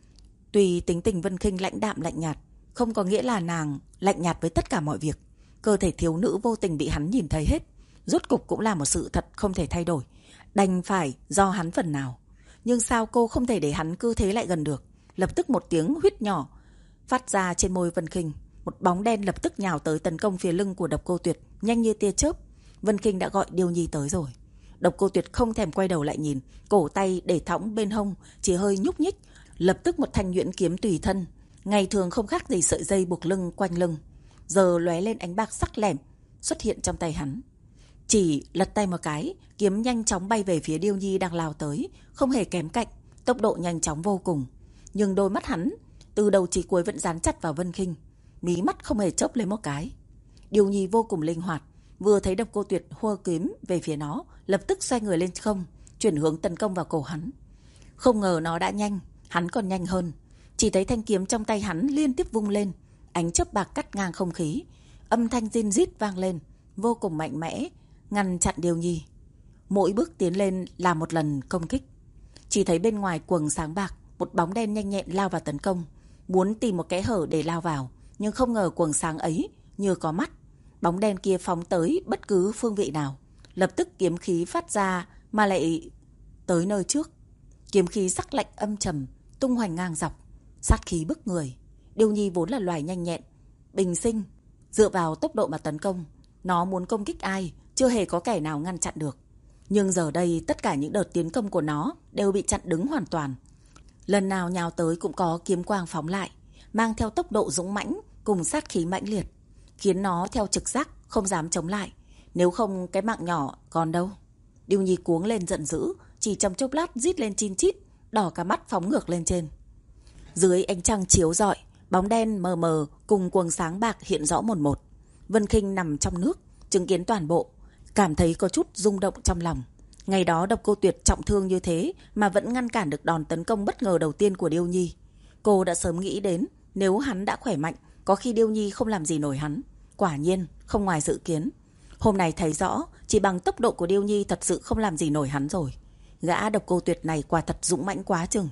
Tuy tính tình Vân Khinh lãnh đạm lạnh nhạt, không có nghĩa là nàng lạnh nhạt với tất cả mọi việc. Cơ thể thiếu nữ vô tình bị hắn nhìn thấy hết, rốt cục cũng là một sự thật không thể thay đổi, đành phải do hắn phần nào. Nhưng sao cô không thể để hắn cứ thế lại gần được? Lập tức một tiếng huýt nhỏ phát ra trên môi Vân Khinh, một bóng đen lập tức nhào tới tấn công phía lưng của Độc Cô Tuyệt, nhanh như tia chớp. Vân Khinh đã gọi Điêu Nhi tới rồi. Độc Cô Tuyệt không thèm quay đầu lại nhìn, cổ tay để thõng bên hông, chỉ hơi nhúc nhích, lập tức một thanh nhuyễn kiếm tùy thân, ngày thường không khác gì sợi dây buộc lưng quanh lưng, giờ lóe lên ánh bạc sắc lẻm, xuất hiện trong tay hắn. Chỉ lật tay một cái, kiếm nhanh chóng bay về phía Điêu Nhi đang lao tới, không hề kém cạnh, tốc độ nhanh chóng vô cùng. Nhưng đôi mắt hắn từ đầu chí cuối vẫn dán chặt vào Vân Khinh, mí mắt không hề chớp lên một cái. Điêu Nhi vô cùng linh hoạt, vừa thấy Độc Cô Tuyệt hô kiếm về phía nó, lập tức xoay người lên không, chuyển hướng tấn công vào cổ hắn. Không ngờ nó đã nhanh, hắn còn nhanh hơn. Chỉ thấy thanh kiếm trong tay hắn liên tiếp vung lên, ánh chớp bạc cắt ngang không khí, âm thanh rin rít vang lên, vô cùng mạnh mẽ, ngăn chặn Điêu Nhi. Mỗi bước tiến lên là một lần công kích. Chỉ thấy bên ngoài quầng sáng bạc, một bóng đen nhanh nhẹn lao vào tấn công, muốn tìm một kẽ hở để lao vào, nhưng không ngờ quầng sáng ấy như có mắt. Bóng đen kia phóng tới bất cứ phương vị nào, lập tức kiếm khí phát ra mà lại tới nơi trước. Kiếm khí sắc lạnh âm trầm tung hoành ngang dọc, sát khí bức người. Điêu Nhi vốn là loài nhanh nhẹn, bình sinh, dựa vào tốc độ mà tấn công, nó muốn công kích ai chưa hề có kẻ nào ngăn chặn được. Nhưng giờ đây tất cả những đợt tiến công của nó đều bị chặn đứng hoàn toàn. Lần nào nhào tới cũng có kiếm quang phóng lại, mang theo tốc độ dũng mãnh cùng sát khí mãnh liệt, khiến nó theo trực giác không dám chống lại. Nếu không cái mạng nhỏ còn đâu. Điêu Nhi cuống lên giận dữ, chỉ trong chốc lát rít lên chin chít, đỏ cả mắt phóng ngược lên trên. Dưới ánh trăng chiếu rọi, bóng đen mờ mờ cùng quầng sáng bạc hiện rõ một một. Vân Khinh nằm trong nước, chứng kiến toàn bộ, cảm thấy có chút rung động trong lòng. Ngày đó Độc Cô Tuyệt trọng thương như thế mà vẫn ngăn cản được đòn tấn công bất ngờ đầu tiên của Điêu Nhi. Cô đã sớm nghĩ đến, nếu hắn đã khỏe mạnh, có khi Điêu Nhi không làm gì nổi hắn. Quả nhiên, không ngoài dự kiến. Hôm nay thấy rõ, chỉ bằng tốc độ của Điêu Nhi thật sự không làm gì nổi hắn rồi. Gã Độc Cô Tuyệt này quả thật dũng mãnh quá chừng.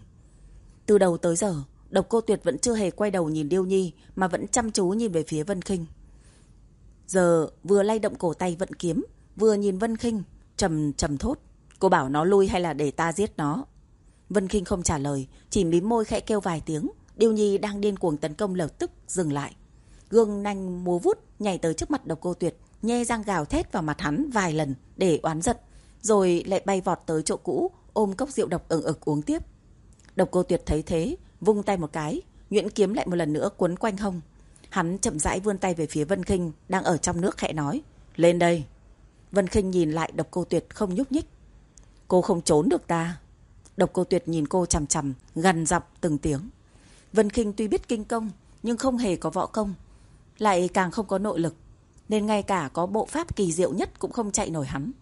Từ đầu tới giờ, Độc Cô Tuyệt vẫn chưa hề quay đầu nhìn Điêu Nhi, mà vẫn chăm chú nhìn về phía Vân Khinh. Giờ vừa lay động cổ tay vận kiếm, vừa nhìn Vân Khinh, trầm trầm thốt, cô bảo nó lui hay là để ta giết nó? Vân Khinh không trả lời, chỉ mím môi khẽ kêu vài tiếng. Điêu Nhi đang điên cuồng tấn công lập tức dừng lại, gương nanh múa vút nhảy tới trước mặt Độc Cô Tuyệt, nhe răng gào thét vào mặt hắn vài lần để oán giận, rồi lại bay vọt tới chỗ cũ, ôm cốc rượu độc ừng ực uống tiếp. Độc Cô Tuyệt thấy thế, vung tay một cái, nhuyễn kiếm lại một lần nữa quấn quanh hông. Hắn chậm rãi vươn tay về phía Vân Khinh đang ở trong nước, khẽ nói: "Lên đây." Vân Khinh nhìn lại Độc Cô Tuyệt không nhúc nhích. "Cô không trốn được ta." Độc Cô Tuyệt nhìn cô chằm chằm, gằn giọng từng tiếng. Vân Khinh tuy biết kinh công nhưng không hề có võ công, lại càng không có nội lực, nên ngay cả có bộ pháp kỳ diệu nhất cũng không chạy nổi hắn.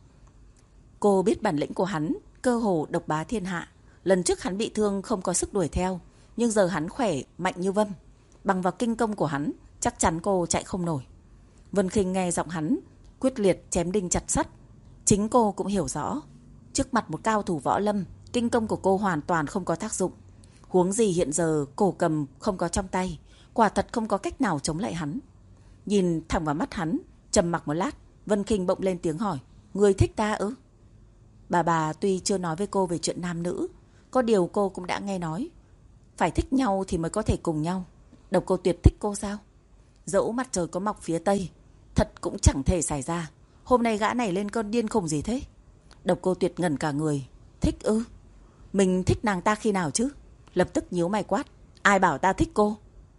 Cô biết bản lĩnh của hắn cơ hồ độc bá thiên hạ. Lần trước hắn bị thương không có sức đuổi theo, nhưng giờ hắn khỏe mạnh như vâm, bằng vào kinh công của hắn chắc chắn cô chạy không nổi. Vân Khinh nghe giọng hắn quyết liệt chém đinh chặt sắt, chính cô cũng hiểu rõ, trước mặt một cao thủ võ lâm, kinh công của cô hoàn toàn không có tác dụng. Huống gì hiện giờ cổ cầm không có trong tay, quả thật không có cách nào chống lại hắn. Nhìn thẳng vào mắt hắn, trầm mặc một lát, Vân Khinh bỗng lên tiếng hỏi: "Ngươi thích ta ư?" Bà bà tuy chưa nói với cô về chuyện nam nữ, có điều cô cũng đã nghe nói, phải thích nhau thì mới có thể cùng nhau. Độc Cô Tuyệt thích cô sao? Dẫu mặt trời có mọc phía tây, thật cũng chẳng thể xảy ra. Hôm nay gã này lên cơn điên khùng gì thế? Độc Cô Tuyệt ngẩn cả người. Thích ư? Mình thích nàng ta khi nào chứ? Lập tức nhíu mày quát: "Ai bảo ta thích cô?"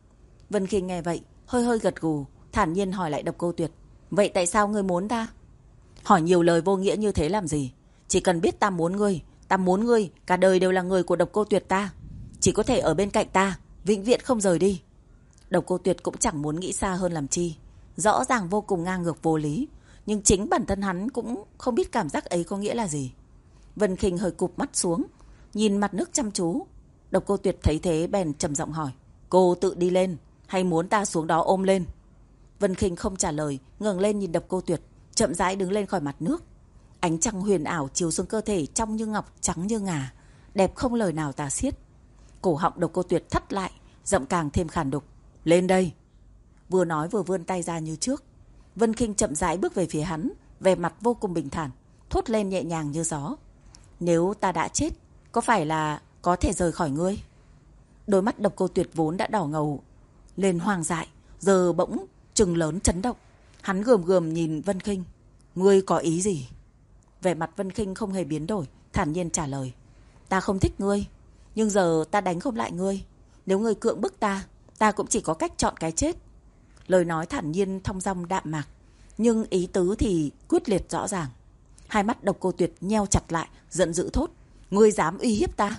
Vân Khinh nghe vậy, hơi hơi gật gù, thản nhiên hỏi lại Độc Cô Tuyệt: "Vậy tại sao ngươi muốn ta?" "Hỏi nhiều lời vô nghĩa như thế làm gì? Chỉ cần biết ta muốn ngươi, ta muốn ngươi cả đời đều là người của Độc Cô Tuyệt ta, chỉ có thể ở bên cạnh ta, vĩnh viễn không rời đi." Độc Cô Tuyệt cũng chẳng muốn nghĩ xa hơn làm chi, rõ ràng vô cùng ngang ngược vô lý, nhưng chính bản thân hắn cũng không biết cảm giác ấy có nghĩa là gì. Vân Khinh hơi cụp mắt xuống, nhìn mặt nước chăm chú. Độc Cô Tuyệt thấy thế bèn trầm giọng hỏi: "Cô tự đi lên hay muốn ta xuống đó ôm lên?" Vân Khinh không trả lời, ngẩng lên nhìn Độc Cô Tuyệt, chậm rãi đứng lên khỏi mặt nước. Ánh trăng huyền ảo chiếu xuống cơ thể trong như ngọc, trắng như ngà, đẹp không lời nào tả xiết. Cổ họng Độc Cô Tuyệt thắt lại, giọng càng thêm khàn đục: "Lên đây." Vừa nói vừa vươn tay ra như trước. Vân Khinh chậm rãi bước về phía hắn, vẻ mặt vô cùng bình thản, thốt lên nhẹ nhàng như gió: "Nếu ta đã chết, có phải là có thể rời khỏi ngươi?" Đôi mắt Độc Cô Tuyệt vốn đã đỏ ngầu lên hoang dại, giờ bỗng trừng lớn chấn động. Hắn gườm gườm nhìn Vân Khinh: "Ngươi có ý gì?" Vẻ mặt Vân Khinh không hề biến đổi, thản nhiên trả lời: "Ta không thích ngươi, nhưng giờ ta đánh không lại ngươi. Nếu ngươi cưỡng bức ta, ta cũng chỉ có cách chọn cái chết." Lời nói thản nhiên thong dong đạm mạc, nhưng ý tứ thì quyết liệt rõ ràng. Hai mắt Độc Cô Tuyệt nheo chặt lại, giận dữ thốt: "Ngươi dám uy hiếp ta?"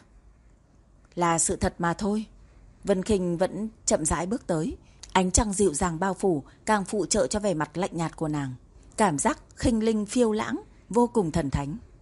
"Là sự thật mà thôi." Vân Khinh vẫn chậm rãi bước tới, ánh trăng dịu dàng bao phủ càng phụ trợ cho vẻ mặt lạnh nhạt của nàng, cảm giác khinh linh phiêu lãng vô cùng thần thánh.